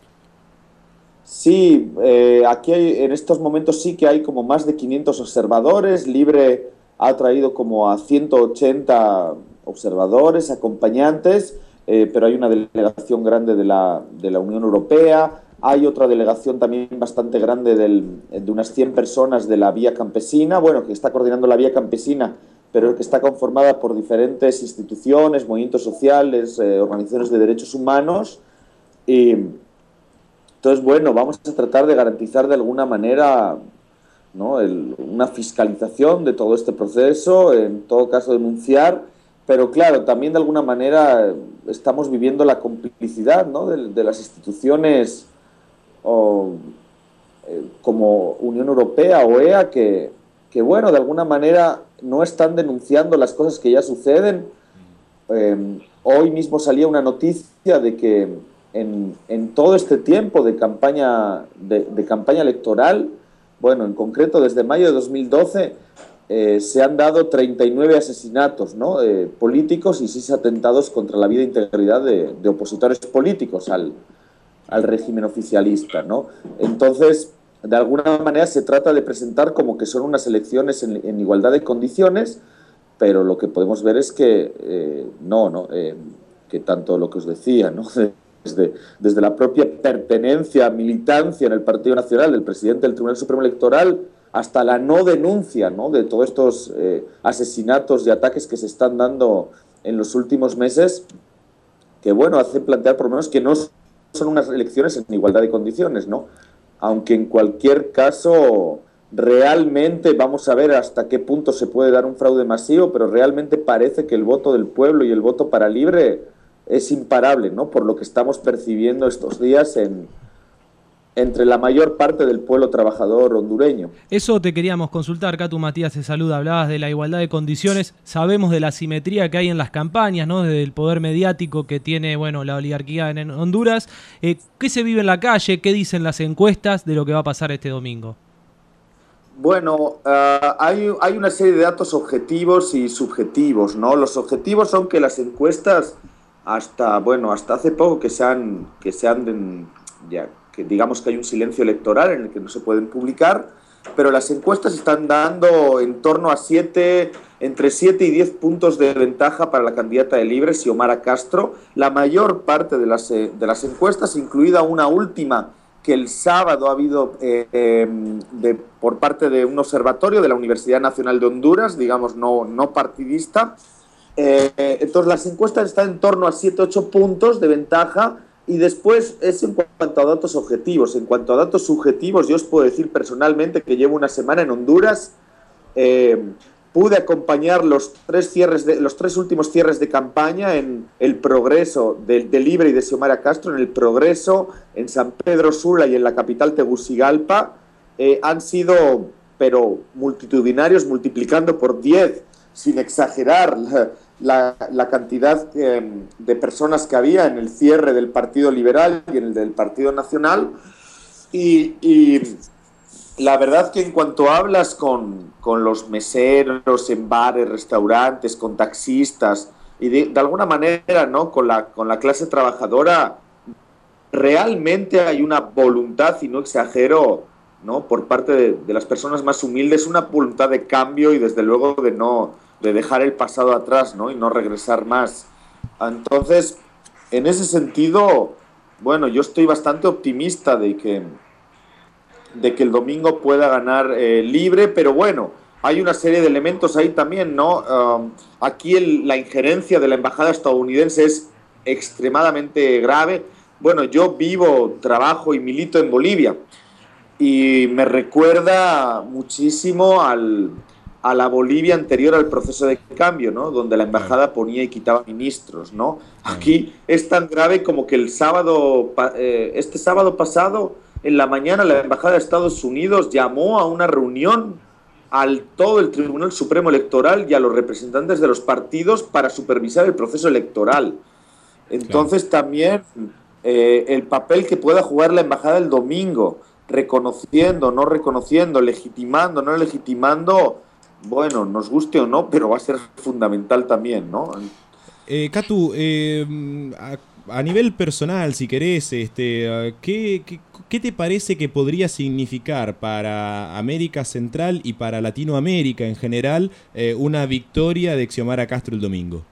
Sí, aquí en estos momentos sí que hay como más de 500 observadores. Libre ha traído como a 180 observadores, acompañantes, pero hay una delegación grande de la Unión Europea. Hay otra delegación también bastante grande de unas 100 personas de la Vía Campesina, bueno, que está coordinando la Vía Campesina, pero que está conformada por diferentes instituciones, movimientos sociales, organizaciones de derechos humanos. Y entonces, bueno, vamos a tratar de garantizar de alguna manera, ¿no?, una fiscalización de todo este proceso, en todo caso denunciar, pero claro, también de alguna manera estamos viviendo la complicidad, ¿no?, de las instituciones como Unión Europea, OEA, que bueno, de alguna manera no están denunciando las cosas que ya suceden. Hoy mismo salía una noticia de que en todo este tiempo de campaña electoral, bueno, en concreto desde mayo de 2012 se han dado 39 asesinatos, ¿no?, políticos y 6 atentados contra la vida e integridad de opositores políticos al régimen oficialista, ¿no? Entonces, de alguna manera se trata de presentar como que son unas elecciones en igualdad de condiciones, pero lo que podemos ver es que que tanto lo que os decía, ¿no?, desde la propia pertenencia, militancia en el Partido Nacional del presidente del Tribunal Supremo Electoral hasta la no denuncia, ¿no?, de todos estos asesinatos y ataques que se están dando en los últimos meses, que bueno, hace plantear por lo menos que no son unas elecciones en igualdad de condiciones, ¿no? Aunque en cualquier caso realmente vamos a ver hasta qué punto se puede dar un fraude masivo, pero realmente parece que el voto del pueblo y el voto para Libre es imparable, ¿no?, por lo que estamos percibiendo estos días entre la mayor parte del pueblo trabajador hondureño. Eso te queríamos consultar, Catu. Matías te saluda. Hablabas de la igualdad de condiciones. Sabemos de la asimetría que hay en las campañas, ¿no?, del poder mediático que tiene, bueno, la oligarquía en Honduras. ¿Qué se vive en la calle? ¿Qué dicen las encuestas de lo que va a pasar este domingo? Bueno, hay una serie de datos objetivos y subjetivos, ¿no? Los objetivos son que las encuestas hasta hace poco que digamos que hay un silencio electoral en el que no se pueden publicar, pero las encuestas están dando en torno a entre 7 y 10 puntos de ventaja para la candidata de Libre, Xiomara Castro. La mayor parte de las encuestas, incluida una última que el sábado ha habido por parte de un observatorio de la Universidad Nacional de Honduras, digamos no partidista. Entonces las encuestas están en torno a 7-8 puntos de ventaja. Y después es en cuanto a datos objetivos. En cuanto a datos subjetivos, yo os puedo decir personalmente que llevo una semana en Honduras. Pude acompañar los tres últimos cierres de campaña en el Progreso de Libre y de Xiomara Castro, en el Progreso, en San Pedro Sula y en la capital Tegucigalpa. Han sido, pero multitudinarios, multiplicando por 10, sin exagerar, la cantidad de personas que había en el cierre del Partido Liberal y en el del Partido Nacional. Y la verdad que en cuanto hablas con los meseros en bares, restaurantes, con taxistas y de alguna manera, ¿no?, con la clase trabajadora, realmente hay una voluntad, y no exagero, ¿no?, por parte de las personas más humildes, una voluntad de cambio y desde luego de dejar el pasado atrás, ¿no?, y no regresar más. Entonces, en ese sentido, bueno, yo estoy bastante optimista de que el domingo pueda ganar Libre, pero bueno, hay una serie de elementos ahí también, ¿no? Aquí la injerencia de la embajada estadounidense es extremadamente grave. Bueno, yo vivo, trabajo y milito en Bolivia y me recuerda muchísimo a la Bolivia anterior al proceso de cambio, ¿no?, donde la embajada ponía y quitaba ministros, ¿no? Aquí es tan grave como que este sábado pasado, en la mañana, la embajada de Estados Unidos llamó a una reunión todo el Tribunal Supremo Electoral y a los representantes de los partidos para supervisar el proceso electoral. Entonces también el papel que pueda jugar la embajada el domingo, reconociendo, no reconociendo, legitimando, no legitimando, bueno, nos guste o no, pero va a ser fundamental también, ¿no? Katu, a nivel personal, si querés, ¿qué te parece que podría significar para América Central y para Latinoamérica en general una victoria de Xiomara Castro el domingo?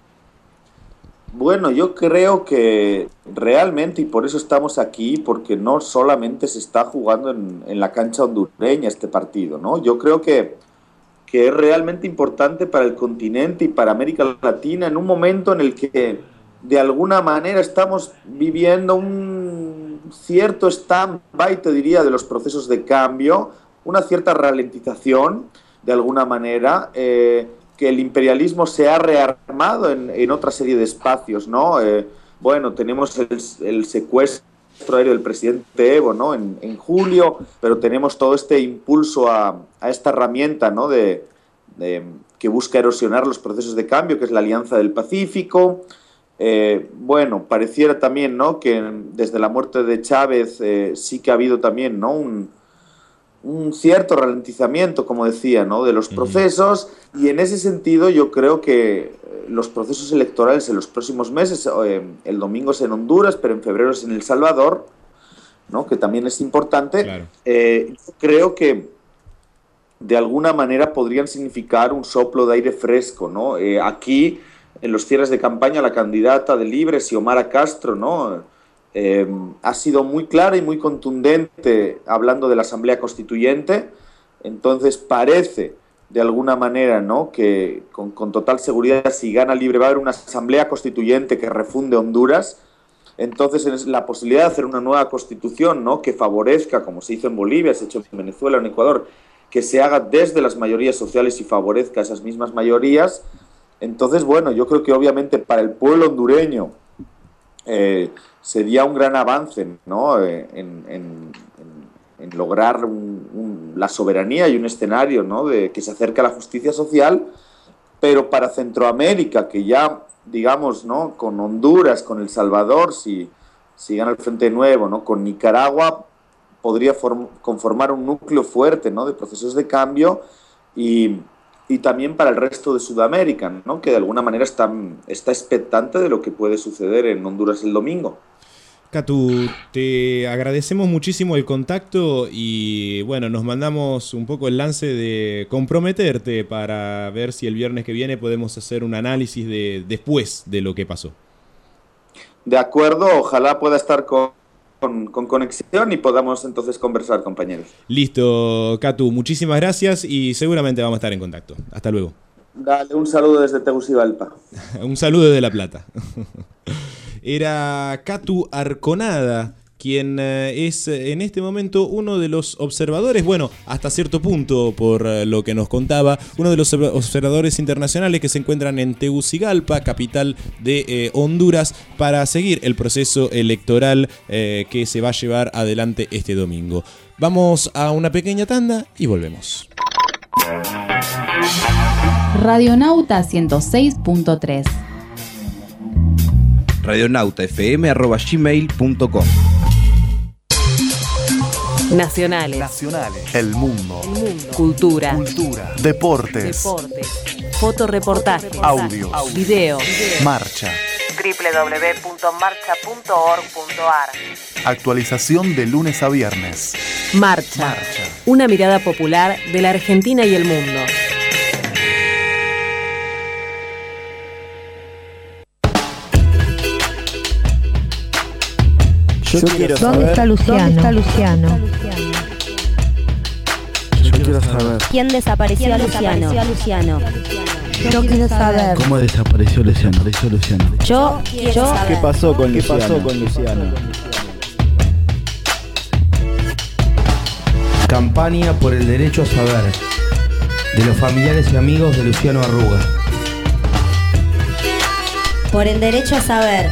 Bueno, yo creo que realmente, y por eso estamos aquí, porque no solamente se está jugando en la cancha hondureña este partido, ¿no? Yo creo que es realmente importante para el continente y para América Latina en un momento en el que de alguna manera estamos viviendo un cierto stand-by, te diría, de los procesos de cambio, una cierta ralentización de alguna manera, que el imperialismo se ha rearmado en otra serie de espacios, ¿no? Bueno, tenemos el secuestro aéreo del presidente Evo, ¿no? En julio, pero tenemos todo este impulso a esta herramienta, ¿no? Que busca erosionar los procesos de cambio, que es la Alianza del Pacífico. Bueno, pareciera también, ¿no? Que desde la muerte de Chávez sí que ha habido también, ¿no? Un cierto ralentizamiento, como decía, ¿no? De los procesos, y en ese sentido yo creo que los procesos electorales en los próximos meses, el domingo es en Honduras, pero en febrero es en El Salvador, ¿no? Que también es importante. Claro. Creo que de alguna manera podrían significar un soplo de aire fresco, ¿no? Aquí, en los cierres de campaña, la candidata de Libre, Xiomara Castro, ¿no? Ha sido muy clara y muy contundente hablando de la Asamblea Constituyente. Entonces parece de alguna manera, ¿no? Que con total seguridad, si gana Libre, va a haber una Asamblea Constituyente que refunde Honduras. Entonces es la posibilidad de hacer una nueva constitución, ¿no? Que favorezca, como se hizo en Bolivia, se ha hecho en Venezuela, en Ecuador, que se haga desde las mayorías sociales y favorezca a esas mismas mayorías. Entonces, bueno, yo creo que obviamente para el pueblo hondureño sería un gran avance, ¿no? En lograr la soberanía y un escenario, ¿no? Que se acerque a la justicia social, pero para Centroamérica, que ya, digamos, ¿no? Con Honduras, con El Salvador, si gana el Frente Nuevo, ¿no? Con Nicaragua, podría conformar un núcleo fuerte, ¿no? De procesos de cambio, y también para el resto de Sudamérica, ¿no? Que de alguna manera está expectante de lo que puede suceder en Honduras el domingo. Katu, te agradecemos muchísimo el contacto y bueno, nos mandamos un poco el lance de comprometerte para ver si el viernes que viene podemos hacer un análisis después de lo que pasó. De acuerdo, ojalá pueda estar con conexión y podamos entonces conversar, compañeros. Listo, Katu, muchísimas gracias y seguramente vamos a estar en contacto. Hasta luego. Dale, un saludo desde Tegucigalpa. Un saludo desde La Plata. Era Katu Arconada, quien es en este momento uno de los observadores, bueno, hasta cierto punto, por lo que nos contaba, uno de los observadores internacionales que se encuentran en Tegucigalpa, capital de Honduras, para seguir el proceso electoral que se va a llevar adelante este domingo. Vamos a una pequeña tanda y volvemos. Radionauta 106.3 radionautafm@gmail.com. Nacionales. El mundo. Cultura. Deportes. Fotoreportajes. Audios. Video. Marcha. www.marcha.org.ar. Actualización de lunes a viernes. Marcha. Una mirada popular de la Argentina y el mundo. Yo quiero saber. ¿Dónde está Luciano? Yo quiero saber. ¿Quién desapareció a Luciano? Yo quiero saber. ¿Cómo desapareció Luciano? Yo quiero saber. ¿Qué pasó con Luciano? Campaña por el derecho a saber, de los familiares y amigos de Luciano Arruga. Por el derecho a saber.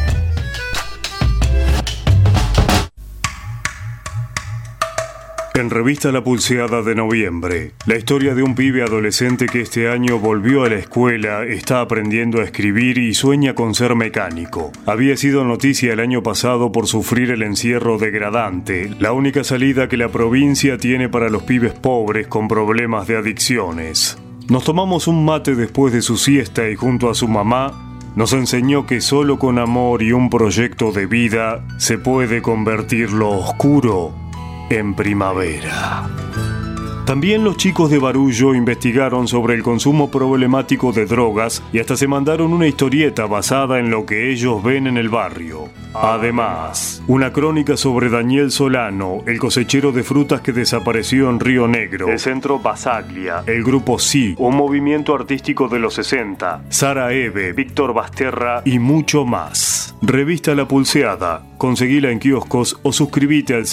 En Revista La Pulseada de noviembre, la historia de un pibe adolescente que este año volvió a la escuela, está aprendiendo a escribir y sueña con ser mecánico. Había sido noticia el año pasado por sufrir el encierro degradante, la única salida que la provincia tiene para los pibes pobres con problemas de adicciones. Nos tomamos un mate después de su siesta y junto a su mamá nos enseñó que solo con amor y un proyecto de vida se puede convertir lo oscuro en primavera. También los chicos de Barullo investigaron sobre el consumo problemático de drogas y hasta se mandaron una historieta basada en lo que ellos ven en el barrio. Además, una crónica sobre Daniel Solano, el cosechero de frutas que desapareció en Río Negro, el Centro Basaglia, el Grupo Sí, un movimiento artístico de los 60, Sara Eve, Víctor Basterra y mucho más. Revista La Pulseada. Conseguila en kioscos o suscríbete al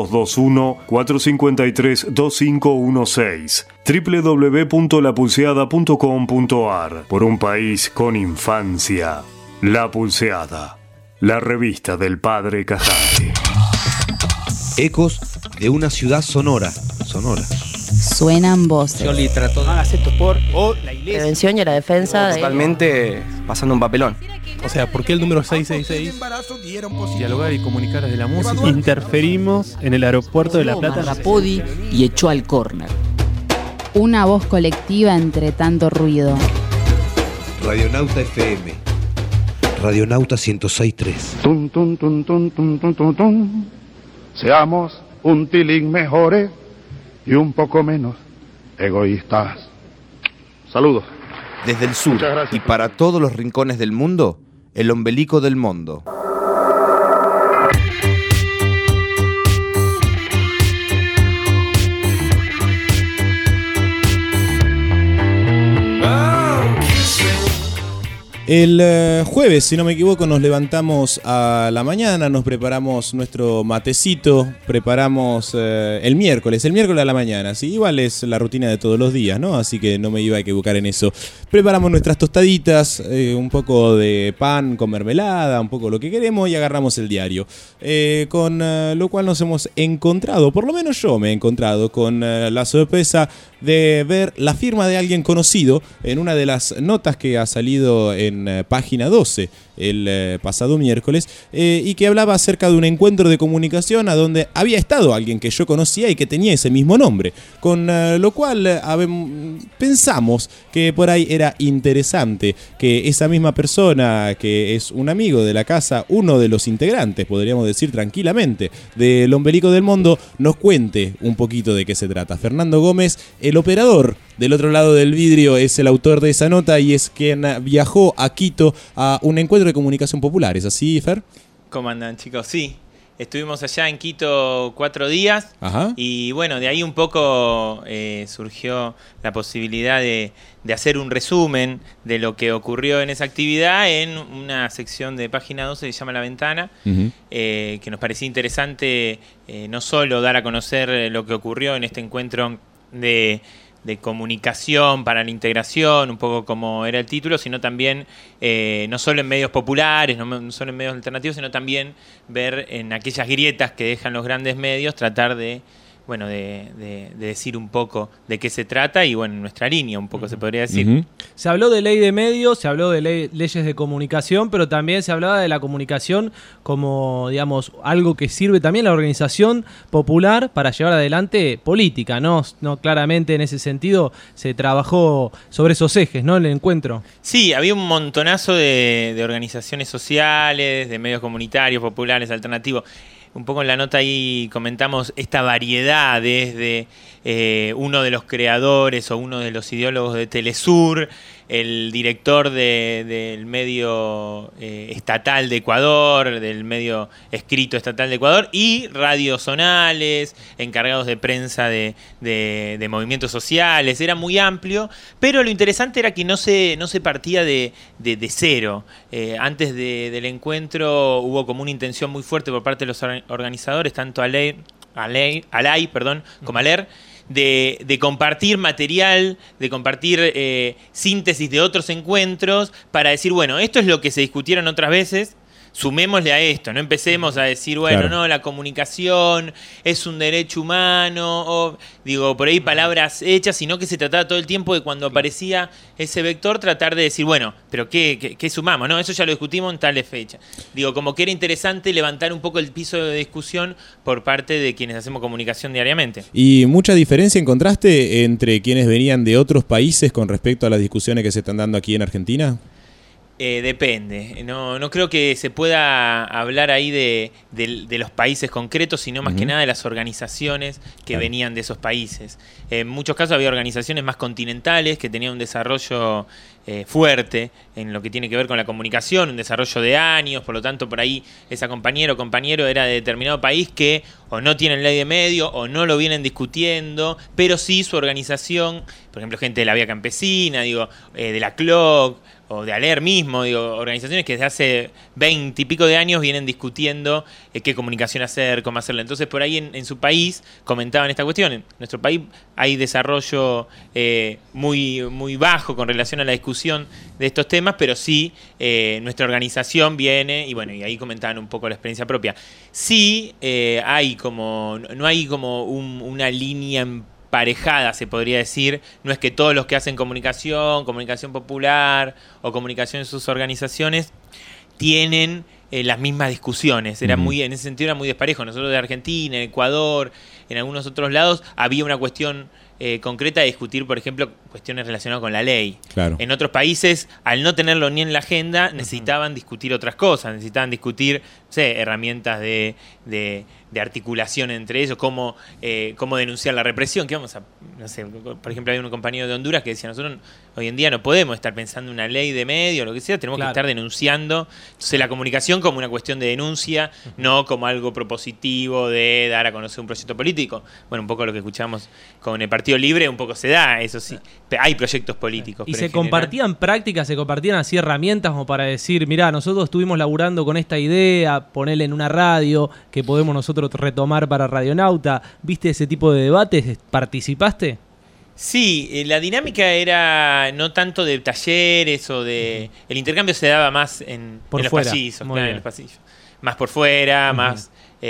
0221-453-2516. www.lapulseada.com.ar. Por un país con infancia. La Pulseada. La revista del padre Casale. Ecos de una ciudad sonora. Suenan voces. Yo trato de hacer esto por la iglesia. Prevención y la defensa. Totalmente pasando un papelón. O sea, ¿por qué el número 666? Dialogar y comunicar desde la música. Interferimos en el aeropuerto de La Plata. Rapodi y echó al córner. Una voz colectiva entre tanto ruido. Radionauta FM. Radionauta 106.3. Tum, tum, tum, tum, tum, tum, tum, tum. Seamos un tilín mejores y un poco menos egoístas. Saludos. Desde el sur y para todos los rincones del mundo, el ombelico del mundo. El jueves, si no me equivoco, nos levantamos a la mañana, nos preparamos nuestro matecito, preparamos el miércoles a la mañana, ¿sí? Igual es la rutina de todos los días, ¿no? Así que no me iba a equivocar en eso. Preparamos nuestras tostaditas, un poco de pan con mermelada, un poco lo que queremos y agarramos el diario. Con lo cual nos hemos encontrado, por lo menos yo me he encontrado con la sorpresa de ver la firma de alguien conocido en una de las notas que ha salido en página 12 el pasado miércoles y que hablaba acerca de un encuentro de comunicación a donde había estado alguien que yo conocía y que tenía ese mismo nombre, con lo cual pensamos que por ahí era interesante que esa misma persona, que es un amigo de la casa, uno de los integrantes, podríamos decir tranquilamente, del Ombelico del Mundo, nos cuente un poquito de qué se trata. Fernando Gómez, el operador del otro lado del vidrio, es el autor de esa nota y es quien viajó a Quito a un encuentro de comunicación popular. ¿Es así, Fer? ¿Cómo andan, chicos? Sí, estuvimos allá en Quito 4 días. Ajá. Y bueno, de ahí un poco surgió la posibilidad de hacer un resumen de lo que ocurrió en esa actividad en una sección de página 12 que se llama La Ventana, que nos parecía interesante no solo dar a conocer lo que ocurrió en este encuentro de comunicación para la integración, un poco como era el título, sino también no solo en medios populares, no solo en medios alternativos, sino también ver en aquellas grietas que dejan los grandes medios, tratar de decir un poco de qué se trata y bueno, nuestra línea un poco se podría decir. Se habló de ley de medios, se habló de leyes de comunicación, pero también se hablaba de la comunicación como, digamos, algo que sirve también a la organización popular para llevar adelante política, ¿no? Claramente en ese sentido se trabajó sobre esos ejes, ¿no? En el encuentro. Sí, había un montonazo de organizaciones sociales, de medios comunitarios, populares, alternativos. Un poco en la nota ahí comentamos esta variedad desde uno de los creadores o uno de los ideólogos de Telesur, el director del medio estatal de Ecuador, del medio escrito estatal de Ecuador, y radios zonales, encargados de prensa de movimientos sociales. Era muy amplio, pero lo interesante era que no se partía de cero. Antes del encuentro hubo como una intención muy fuerte por parte de los organizadores, tanto Alay como Aler, de compartir material, de compartir síntesis de otros encuentros para decir, bueno, esto es lo que se discutieron otras veces, sumémosle a esto, no empecemos a decir, bueno, Claro. no, la comunicación es un derecho humano, o digo, por ahí palabras hechas, sino que se trataba todo el tiempo de cuando aparecía ese vector tratar de decir, bueno, pero ¿qué sumamos? No, eso ya lo discutimos en tales fechas. Digo, como que era interesante levantar un poco el piso de discusión por parte de quienes hacemos comunicación diariamente. ¿Y mucha diferencia encontraste entre quienes venían de otros países con respecto a las discusiones que se están dando aquí en Argentina? Depende. No creo que se pueda hablar ahí de los países concretos, sino más que nada de las organizaciones que venían de esos países. En muchos casos había organizaciones más continentales que tenían un desarrollo fuerte en lo que tiene que ver con la comunicación, un desarrollo de años, por lo tanto por ahí esa compañera o compañero era de determinado país que o no tienen ley de medio o no lo vienen discutiendo, pero sí su organización, por ejemplo gente de la Vía Campesina, de la CLOC, o de ALER mismo, organizaciones que desde hace 20 y pico de años vienen discutiendo qué comunicación hacer, cómo hacerla. Entonces, por ahí en su país comentaban esta cuestión. En nuestro país hay desarrollo muy, muy bajo con relación a la discusión de estos temas, pero sí nuestra organización viene, y bueno, y ahí comentaban un poco la experiencia propia. Sí no hay como una línea emparejada, se podría decir. No es que todos los que hacen comunicación popular o comunicación en sus organizaciones tienen las mismas discusiones. Era en ese sentido era muy desparejo. Nosotros de Argentina, en Ecuador, en algunos otros lados, había una cuestión concreta de discutir, por ejemplo, cuestiones relacionadas con la ley. Claro. En otros países, al no tenerlo ni en la agenda, necesitaban discutir otras cosas, necesitaban discutir, herramientas de articulación entre ellos, cómo denunciar la represión. Por ejemplo, hay un compañero de Honduras que decía, nosotros hoy en día no podemos estar pensando en una ley de medio o lo que sea, tenemos que estar denunciando. Entonces la comunicación como una cuestión de denuncia, no como algo propositivo de dar a conocer un proyecto político. Bueno, un poco lo que escuchamos con el Partido Libre, un poco se da, eso sí. Hay proyectos políticos. ¿Y pero se en general, compartían prácticas, se compartían así herramientas como para decir, mirá, nosotros estuvimos laburando con esta idea, ponerle en una radio, que podemos nosotros retomar para Radionauta? ¿Viste ese tipo de debates? ¿Participaste? Sí, la dinámica era no tanto de talleres o de... El intercambio se daba más en los pasillos, en los pasillos. Más por fuera, más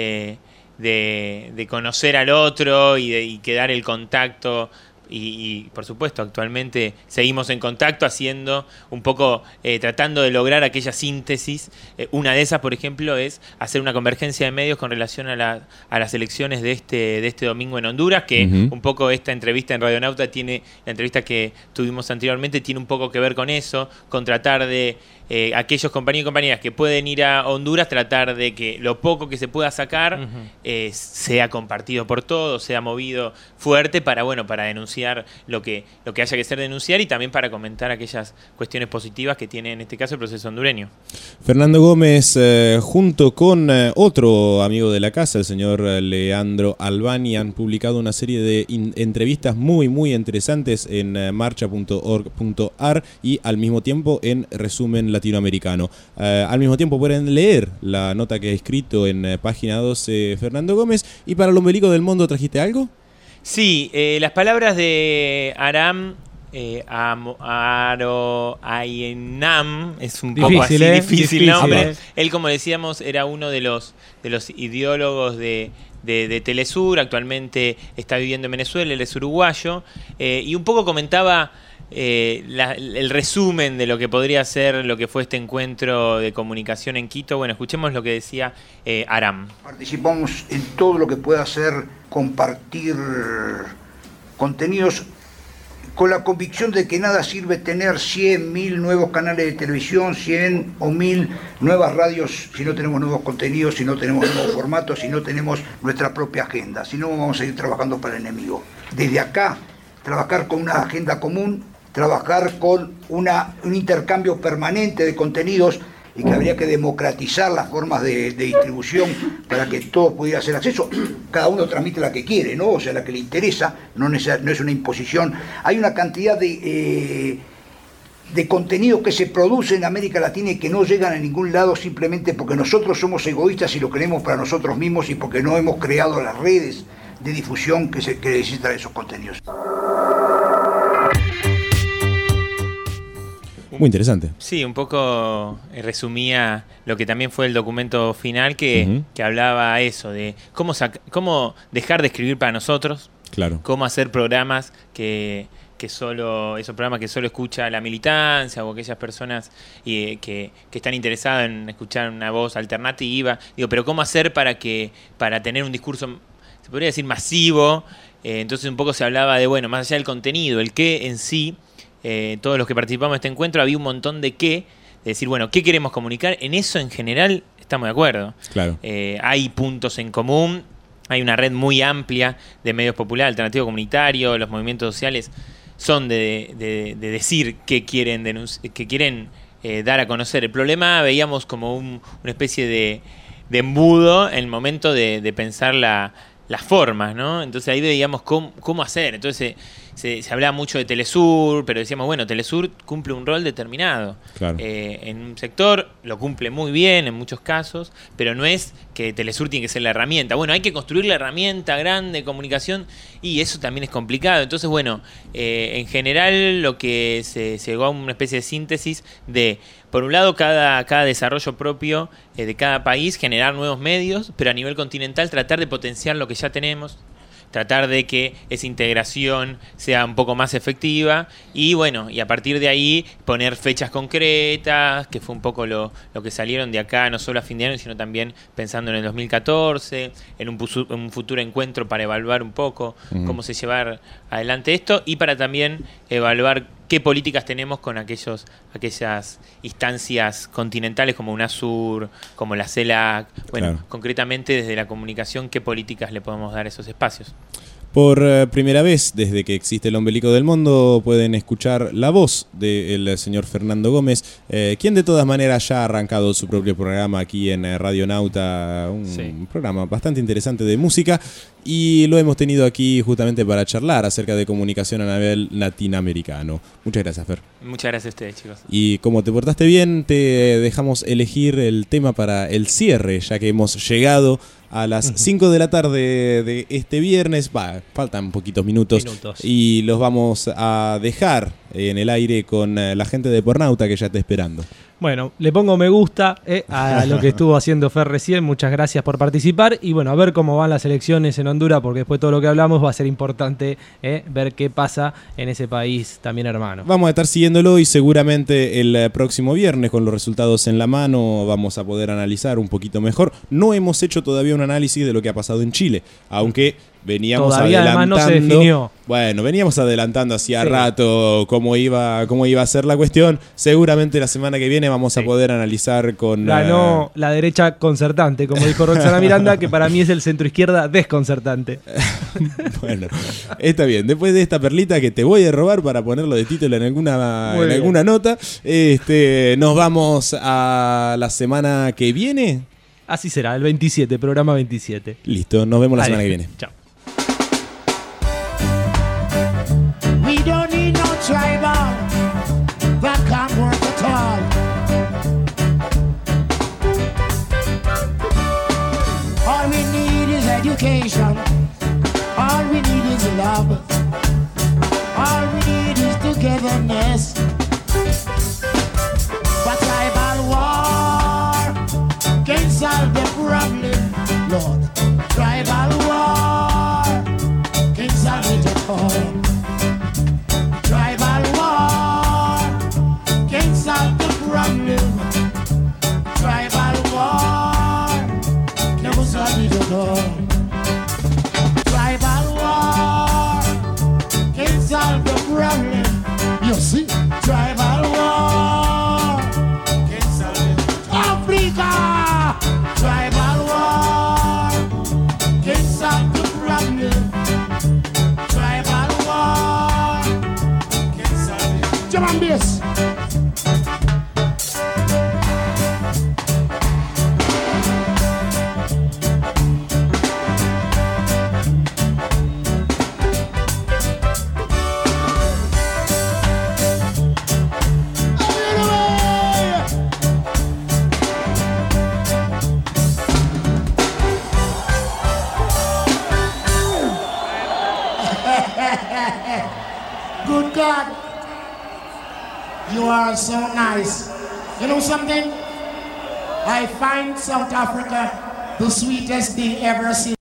de conocer al otro y quedar el contacto. Y por supuesto, actualmente seguimos en contacto haciendo un poco, tratando de lograr aquella síntesis. Una de esas, por ejemplo, es hacer una convergencia de medios con relación a las elecciones de este domingo en Honduras, que un poco esta entrevista en Radionauta la entrevista que tuvimos anteriormente tiene un poco que ver con eso, con tratar de aquellos compañeros y compañeras que pueden ir a Honduras, tratar de que lo poco que se pueda sacar sea compartido por todos, sea movido fuerte para denunciar lo que haya que ser denunciar y también para comentar aquellas cuestiones positivas que tiene en este caso el proceso hondureño. Fernando Gómez, junto con otro amigo de la casa, el señor Leandro Albani, han publicado una serie de entrevistas muy, muy interesantes en marcha.org.ar y al mismo tiempo en Resumen Latinoamericano. Al mismo tiempo pueden leer la nota que ha escrito en página 12 Fernando Gómez. ¿Y para el ombelico del mundo trajiste algo? Sí, las palabras de Aram Ayenam, es un poco así difícil nombre. Él, como decíamos, era uno de los ideólogos de Telesur. Actualmente está viviendo en Venezuela, él es uruguayo, y un poco comentaba el resumen de lo que podría ser lo que fue este encuentro de comunicación en Quito. Bueno, escuchemos lo que decía Aram. Participamos en todo lo que pueda ser compartir contenidos con la convicción de que nada sirve tener 100, 1000 nuevos canales de televisión, 100 o 1000 nuevas radios si no tenemos nuevos contenidos, si no tenemos nuevos formatos, si no tenemos nuestra propia agenda. Si no, vamos a ir trabajando para el enemigo. Desde acá, trabajar con una agenda común, trabajar con un intercambio permanente de contenidos y que habría que democratizar las formas de distribución para que todos pudieran hacer acceso. Cada uno transmite la que quiere, ¿no? O sea, la que le interesa, no es una imposición. Hay una cantidad de contenido que se produce en América Latina y que no llegan a ningún lado simplemente porque nosotros somos egoístas y lo queremos para nosotros mismos y porque no hemos creado las redes de difusión que necesitan esos contenidos. Muy interesante. Sí, un poco resumía lo que también fue el documento final que hablaba eso, de cómo dejar de escribir para nosotros, claro, cómo hacer programas esos programas que solo escucha la militancia o aquellas personas que están interesadas en escuchar una voz alternativa. Digo, pero cómo hacer para tener un discurso, se podría decir, masivo. Entonces un poco se hablaba de, bueno, más allá del contenido, el qué en sí. Todos los que participamos de este encuentro había un montón de qué, de decir, bueno, ¿qué queremos comunicar? En eso en general estamos de acuerdo. Claro. Hay puntos en común, hay una red muy amplia de medios populares, alternativo comunitario, los movimientos sociales son de decir qué quieren dar a conocer. El problema veíamos como una especie de embudo en el momento de pensar las formas, ¿no? Entonces ahí veíamos cómo hacer. Entonces se hablaba mucho de Telesur, pero decíamos, bueno, Telesur cumple un rol determinado. Claro. En un sector lo cumple muy bien en muchos casos, pero no es que Telesur tiene que ser la herramienta. Bueno, hay que construir la herramienta grande de comunicación y eso también es complicado. Entonces, bueno, en general lo que se llegó a una especie de síntesis de, por un lado, cada desarrollo propio de cada país, generar nuevos medios, pero a nivel continental tratar de potenciar lo que ya tenemos, tratar de que esa integración sea un poco más efectiva y bueno, y a partir de ahí poner fechas concretas, que fue un poco lo que salieron de acá, no solo a fin de año, sino también pensando en el 2014, en un futuro encuentro para evaluar un poco cómo se llevar adelante esto y para también evaluar qué políticas tenemos con aquellas instancias continentales como UNASUR, como la CELAC. Bueno, claro, concretamente desde la comunicación, ¿qué políticas le podemos dar a esos espacios? Por primera vez desde que existe el Ombelico del Mundo pueden escuchar la voz del señor Fernando Gómez, quien de todas maneras ya ha arrancado su propio programa aquí en Radio Nauta, un programa bastante interesante de música, y lo hemos tenido aquí justamente para charlar acerca de comunicación a nivel latinoamericano. Muchas gracias, Fer. Muchas gracias a ustedes, chicos. Y como te portaste bien, te dejamos elegir el tema para el cierre, ya que hemos llegado a las 5 de la tarde de este viernes. Faltan poquitos minutos y los vamos a dejar en el aire con la gente de Pornauta que ya está esperando. Bueno, le pongo me gusta a lo que estuvo haciendo Fer recién. Muchas gracias por participar. Y bueno, a ver cómo van las elecciones en Honduras, porque después de todo lo que hablamos va a ser importante ver qué pasa en ese país también hermano. Vamos a estar siguiéndolo y seguramente el próximo viernes, con los resultados en la mano, vamos a poder analizar un poquito mejor. No hemos hecho todavía un análisis de lo que ha pasado en Chile, aunque veníamos todavía adelantando. Además no se definió. Bueno, veníamos adelantando hacía rato cómo iba a ser la cuestión. Seguramente la semana que viene vamos a poder analizar con... Ganó la derecha concertante, como dijo Roxana Miranda, que para mí es el centroizquierda desconcertante. Bueno, está bien. Después de esta perlita que te voy a robar para ponerlo de título en alguna nota, nos vamos a la semana que viene. Así será, el 27, programa 27. Listo, nos vemos la semana que viene. Chao. We don't need no tribal that can't work at all. All we need is education. All we need is love. All we need is togetherness. But tribal war can solve the problem, Lord. Tribal war can solve it at all. Tribal war can solve the problem. Tribal war never solve it at all. Tribal war can solve the problem. You see, tribal war can solve it. Africa, tribal war can solve the problem. Tribal war can solve it. Jump on this. Good God. You are so nice. You know something? I find South Africa the sweetest thing ever seen.